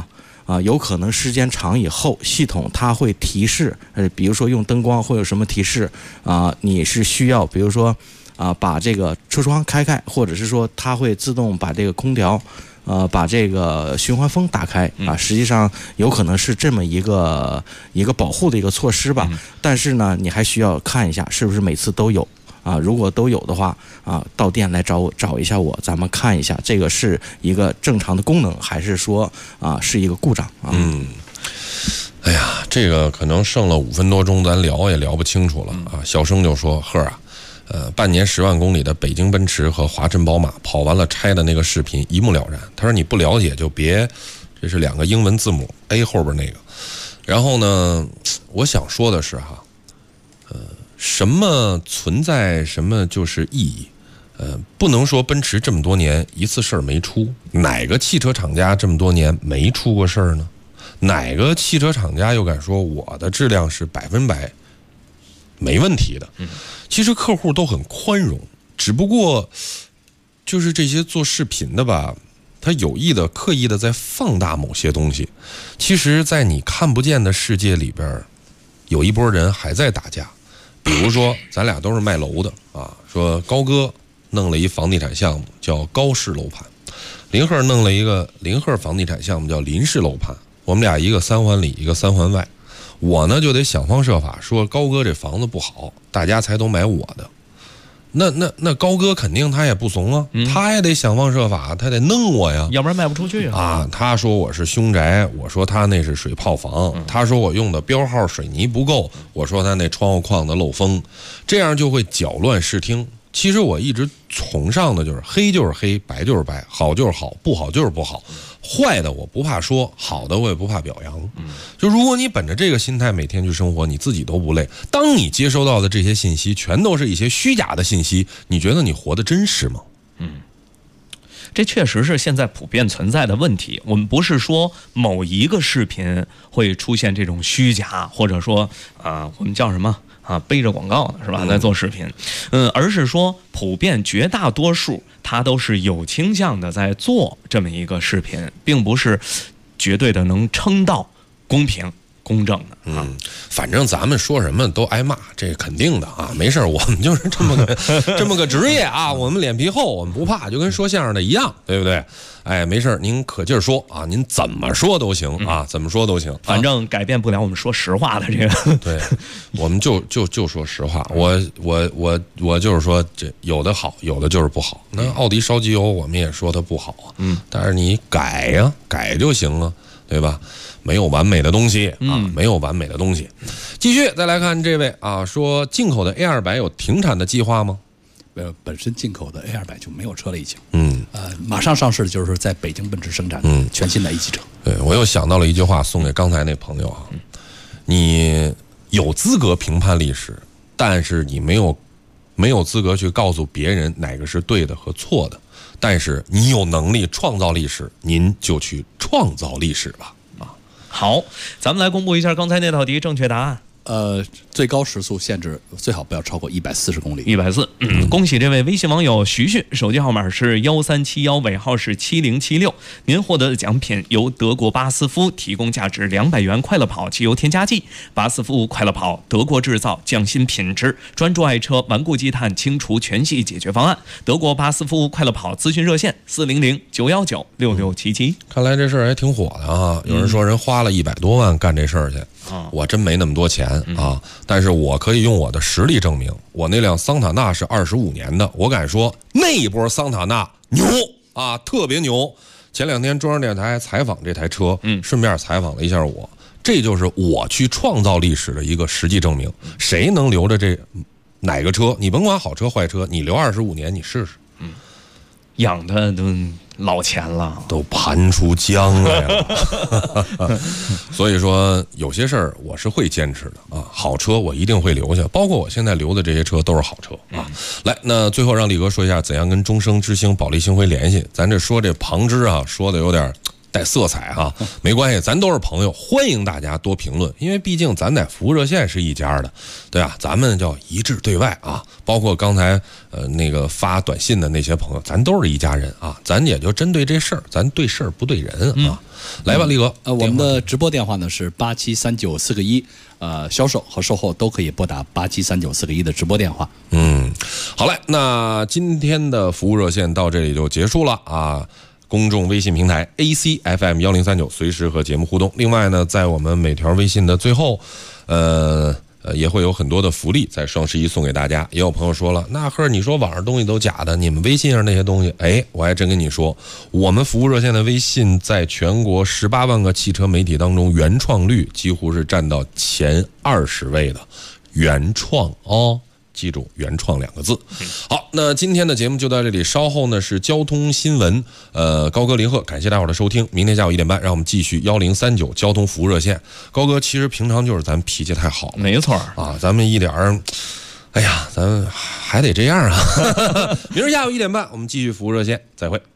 有可能时间长以后，系统它会提示，比如说用灯光会有什么提示你是需要，比如说把这个车窗开，或者是说它会自动把这个空调把这个循环风打开实际上有可能是这么一个保护的一个措施吧。但是呢，你还需要看一下是不是每次都有。如果都有的话到店来找一下我，咱们看一下这个是一个正常的功能，还是说是一个故障哎呀，这个可能剩了5分多钟，咱聊也聊不清楚了小生就说贺半年10万公里的北京奔驰和华晨宝马跑完了拆的那个视频一目了然。他说你不了解就别，这是2个英文字母 A 后边那个。然后呢，我想说的是什么存在什么就是意义，不能说奔驰这么多年一次事儿没出，哪个汽车厂家这么多年没出过事儿呢？哪个汽车厂家又敢说我的质量是100%没问题的？其实客户都很宽容，只不过就是这些做视频的吧，他有意的刻意的在放大某些东西，其实在你看不见的世界里边有一波人还在打架。比如说咱俩都是卖楼的说高哥弄了一房地产项目叫高氏楼盘，林鹤弄了一个林鹤房地产项目叫林氏楼盘，我们俩一个3环里一个3环外，我呢就得想方设法说高哥这房子不好，大家才都买我的。那高哥肯定他也不怂啊，他也得想方设法，他得弄我呀， 要不然卖不出去他说我是凶宅，我说他那是水泡房，他说我用的标号水泥不够，我说他那窗户框的漏风，这样就会搅乱视听。其实我一直崇尚的就是黑就是黑，白就是白，好就是好，不好就是不好。坏的我不怕说，好的我也不怕表扬。就如果你本着这个心态每天去生活，你自己都不累。当你接收到的这些信息全都是一些虚假的信息，你觉得你活得真实吗？ 这确实是现在普遍存在的问题。我们不是说某一个视频会出现这种虚假，或者说我们叫什么背着广告的是吧，在做视频，而是说普遍绝大多数他都是有倾向的在做这么一个视频，并不是绝对的能称道公平公正的反正咱们说什么都挨骂，这肯定的没事，我们就是这么个职业我们脸皮厚，我们不怕，就跟说相声的一样，对不对？没事，您可劲儿说您怎么说都行怎么说都行， 反正改变不了我们说实话的这个。 对，我们就说实话，我就是说，这有的好，有的就是不好。那奥迪烧机油，我们也说它不好但是你改呀，改就行了，对吧？没有完美的东西没有完美的东西。继续再来看这位说进口的 A200 有停产的计划吗？ 本身进口的 A200 就没有车了已经。马上上市的就是在北京奔驰生产的全新的 A 级车。 对，我又想到了一句话，送给刚才那朋友你有资格评判历史，但是你没有资格去告诉别人哪个是对的和错的。但是你有能力创造历史，您就去创造历史吧。 好，咱们来公布一下刚才那道题正确答案。 最高时速限制最好不要超过140公里。 140。恭喜这位微信网友徐徐，手机号码是1371，尾号是7076。您获得的奖品由德国巴斯夫提供价值200元快乐跑汽油添加剂。巴斯夫快乐跑，德国制造，匠心品质，专注爱车，顽固积碳清除全系解决方案。德国巴斯夫快乐跑咨询热线400-919-6677。 看来这事儿还挺火的有人说人花了100多万干这事儿去。我真没那么多钱但是我可以用我的实力证明，我那辆桑塔纳是25年的，我敢说那一波桑塔纳牛特别牛。前2天中央电台采访这台车，顺便采访了一下我，这就是我去创造历史的一个实际证明。谁能留着这哪个车？你甭管好车坏车，你留25年，你试试。 养的都老钱了， 都盘出浆来了。所以说有些事儿我是会坚持的好车我一定会留下，包括我现在留的这些车都是好车来，那最后让李哥说一下怎样跟终生之星保利星辉联系。咱这说这旁支说的有点带色彩哈，没关系，咱都是朋友，欢迎大家多评论，因为毕竟咱在服务热线是一家的，对吧？咱们叫一致对外啊，包括刚才那个发短信的那些朋友，咱都是一家人啊，咱也就针对这事儿，咱对事儿不对人啊。来吧，力哥， 我们的直播电话呢是873941，销售和售后都可以拨打873941的直播电话。 好嘞，那今天的服务热线到这里就结束了啊。公众微信平台 ACFM1039，随时和节目互动。另外呢，在我们每条微信的最后，也会有很多的福利在双11送给大家。也有朋友说了，那呵，你说网上东西都假的，你们微信上那些东西，我还真跟你说，我们服务热线的微信在全国18万个汽车媒体当中，原创率几乎是占到前20位的，原创哦。记住原创2个字。好，那今天的节目就到这里，稍后呢是交通新闻，高哥林鹤，感谢大伙儿的收听，明天下午1点半让我们继续1039交通服务热线。高哥其实平常就是咱脾气太好了， 没错啊，咱们一点儿哎呀咱们还得这样啊。明儿下午1点半我们继续服务热线，再会。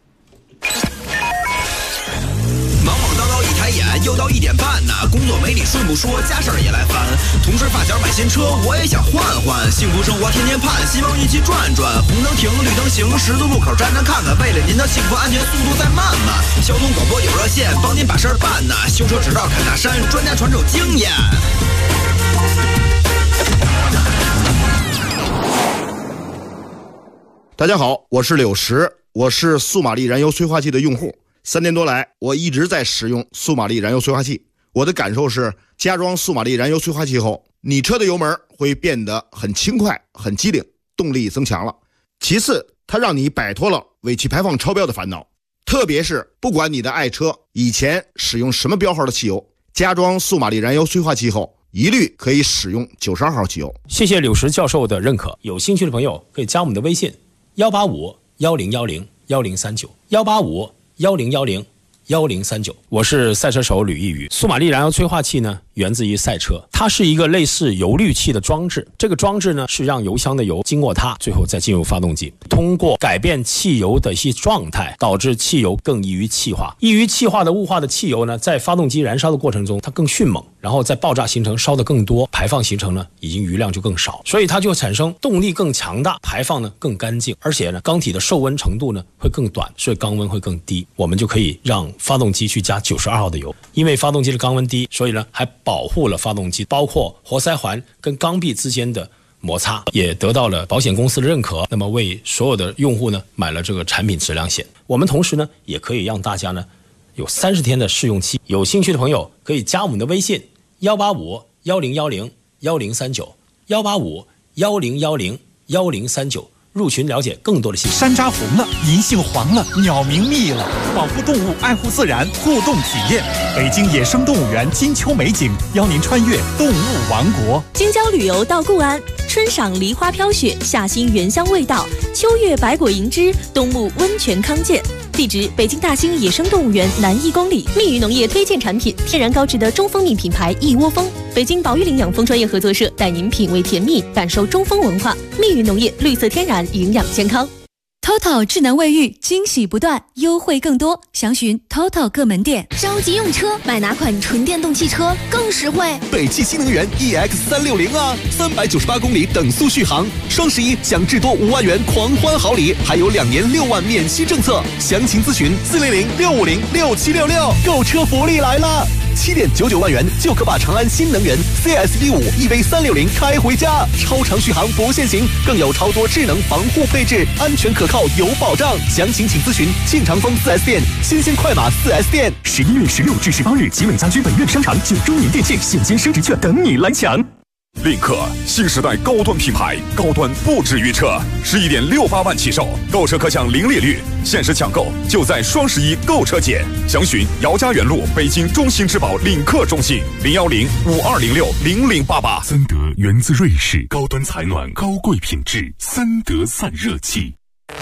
又到1点半呢，工作没你顺不说，家事儿也来烦。同事发小买新车，我也想换换。幸福生活天天盼，希望一起转转。红灯停，绿灯行，十字路口站站看看。为了您的幸福安全，速度再慢慢。交通广播有热线，帮您把事儿办呢。修车指导侃大山，专家传授经验。 大家好，我是柳石，我是速马力燃油催化器的用户。3年多来，我一直在使用速马力燃油催化器。我的感受是，加装速马力燃油催化器后，你车的油门会变得很轻快、很机灵，动力增强了。其次，它让你摆脱了尾气排放超标的烦恼。特别是不管你的爱车以前使用什么标号的汽油，加装速马力燃油催化器后，一律可以使用92号汽油。 谢谢柳石教授的认可，有兴趣的朋友可以加我们的微信185-1010-1039，185-1010-1039，我是赛车手吕一宇。速马力燃油催化器呢，源自于赛车，它是一个类似油滤器的装置。这个装置呢，是让油箱的油经过它，最后再进入发动机，通过改变汽油的一些状态，导致汽油更易于气化。易于气化的雾化的汽油呢，在发动机燃烧的过程中，它更迅猛，然后在爆炸形成烧得更多，排放形成呢，已经余量就更少，所以它就产生动力更强大，排放呢更干净，而且呢，缸体的受温程度呢会更短，所以缸温会更低，我们就可以让发动机去加92号的油。因为发动机的缸温低，所以呢还保护了发动机，包括活塞环跟缸壁之间的摩擦，也得到了保险公司的认可。那么为所有的用户呢买了这个产品质量险。我们同时呢也可以让大家呢有30天的试用期。有兴趣的朋友可以加我们的微信185-1010-1039，185-1010-1039，入群了解更多的信息。 山楂红了，银杏黄了，鸟鸣密了，保护动物，爱护自然，互动体验。北京野生动物园金秋美景，邀您穿越动物王国。 京郊旅游到固安，春赏梨花飘雪，夏欣原香味道，秋月百果盈枝，冬沐温泉康健。地址：北京大兴野生动物园南1公里。蜜语农业推荐产品：天然高质的中蜂蜜品牌一窝蜂。北京宝玉领养蜂专业合作社带您品味甜蜜，感受中蜂文化。蜜语农业，绿色天然，营养健康。 TOTO 智能卫浴，惊喜不断，优惠更多，详询 TOTO 各门店。 着急用车，买哪款纯电动汽车更实惠？ 北汽新能源 EX360啊，398公里等速续航，双11享至多5万元狂欢好礼，还有2年6万免息政策。详情咨询400-650-6766。购车福利来了！7.99万元就可把长安新能源 CS V5 EV360开回家，超长续航不限行，更有超多智能防护配置，安全可靠有保障。详情请咨询庆长丰 4S 店、新鲜快马 4S 店。11月16至18日，集美家居本月商场9周年店庆现金升值券等你来抢。 领克新时代高端品牌，高端不止于车，11.68万起售，购车可享零利率，限时抢购就在双11购车节。详询姚家园路北京中心之宝领克中心010-5206-0088。 森德源自瑞士，高端采暖，高贵品质，森德散热器。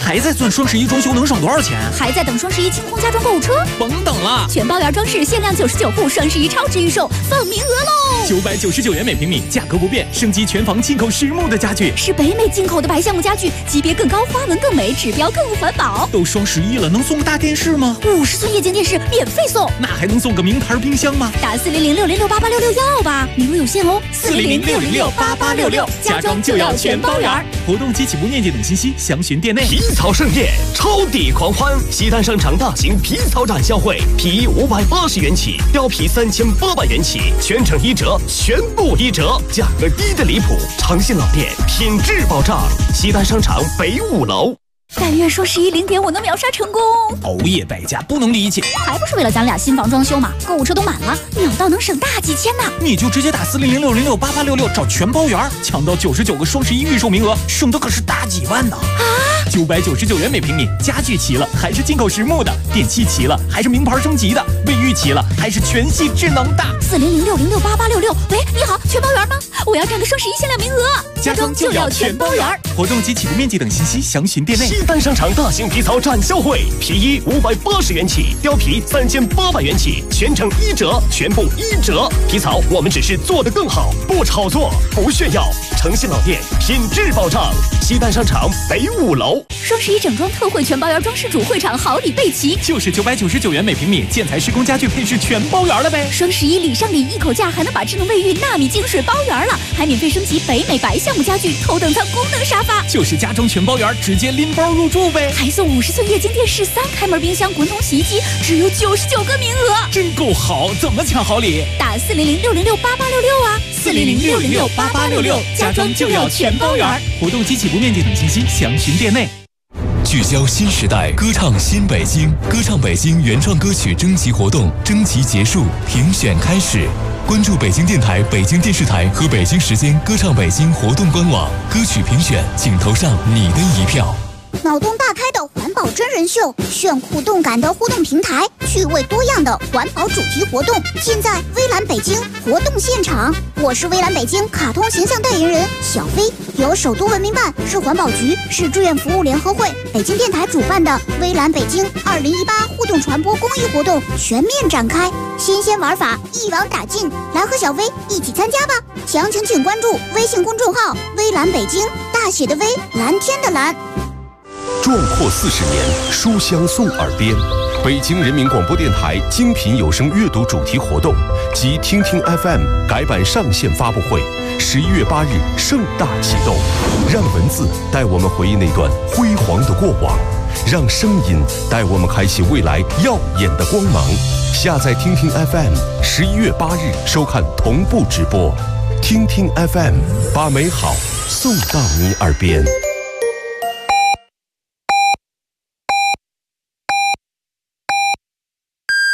还在算双11装修能省多少钱？ 还在等双11清空家装购物车？ 甭等了， 全包圆装饰限量99户，双11超值预售，放名额喽 ！999元每平米，价格不变，升级全房进口实木的家具， 是北美进口的白橡木家具，级别更高，花纹更美，指标更环保。 都双11了，能送个大电视吗 ？50寸液晶电视免费送， 那还能送个名牌冰箱吗？ 打40060688866要吧，名额有限哦！40060688866，家装就要全包圆。 活动及起步链接等信息详询店内。 皮草盛宴，超抵狂欢！西单商场大型皮草展销会，皮衣580元起，貂皮3800元起，全程1折，全部1折，价格低得离谱。诚信老店，品质保障。西单商场北5楼。 但愿双110点我能秒杀成功。 熬夜败家不能理解， 还不是为了咱俩新房装修嘛？购物车都满了，秒到能省大几千呢。 你就直接打40060688866找全包圆，抢到99个双11预售名额，省的可是大几万呢！ 啊 ！999元每平米，家具齐了还是进口实木的，电器齐了还是名牌升级的，卫浴齐了还是全系智能的。 40060688866，喂，你好，全包圆吗？我要占个双11限量名额。 家装就要全包圆。活动及起步面积等信息详询店内。 西单商场大型皮草展销会，皮衣580元起，貂皮3800元起，全程1折，全部1折。皮草我们只是做得更好，不炒作，不炫耀。诚信老店，品质保障。西单商场北5楼。 双11整装特惠全包圆装饰主会场好礼备齐， 就是999元每平米，建材施工家具配饰全包圆了呗。 双11礼上礼，一口价还能把智能卫浴纳米净水包圆了，还免费升级北美白橡木家具，头等舱功能沙发， 就是家装全包圆，直接拎包入住呗。 还送50寸液晶电视、3开门冰箱、滚筒洗衣机，只有99个名额， 真够好！怎么抢好礼？ 打40060688866啊 ！40060688866，家装就要全包圆。活动及起步面积等信息详询店内。 聚焦新时代，歌唱新北京，歌唱北京原创歌曲征集活动征集结束，评选开始。关注北京电台、北京电视台和北京时间歌唱北京活动官网，歌曲评选，请投上你的一票。 脑洞大开的环保真人秀，炫酷动感的互动平台，趣味多样的环保主题活动，尽在微蓝北京活动现场。我是微蓝北京卡通形象代言人小飞，由首都文明办、市环保局、市志愿服务联合会、北京电台主办的微蓝北京2018互动传播公益活动全面展开，新鲜玩法一网打尽，来和小飞一起参加吧！详情请关注微信公众号微蓝北京，大写的微，蓝天的蓝。 壮阔40年，书香送耳边。北京人民广播电台精品有声阅读主题活动及听听 FM 改版上线发布会，11月8日盛大启动。让文字带我们回忆那段辉煌的过往，让声音带我们开启未来耀眼的光芒。下载听听 FM，11月8日收看同步直播。听听 FM， 把美好送到你耳边。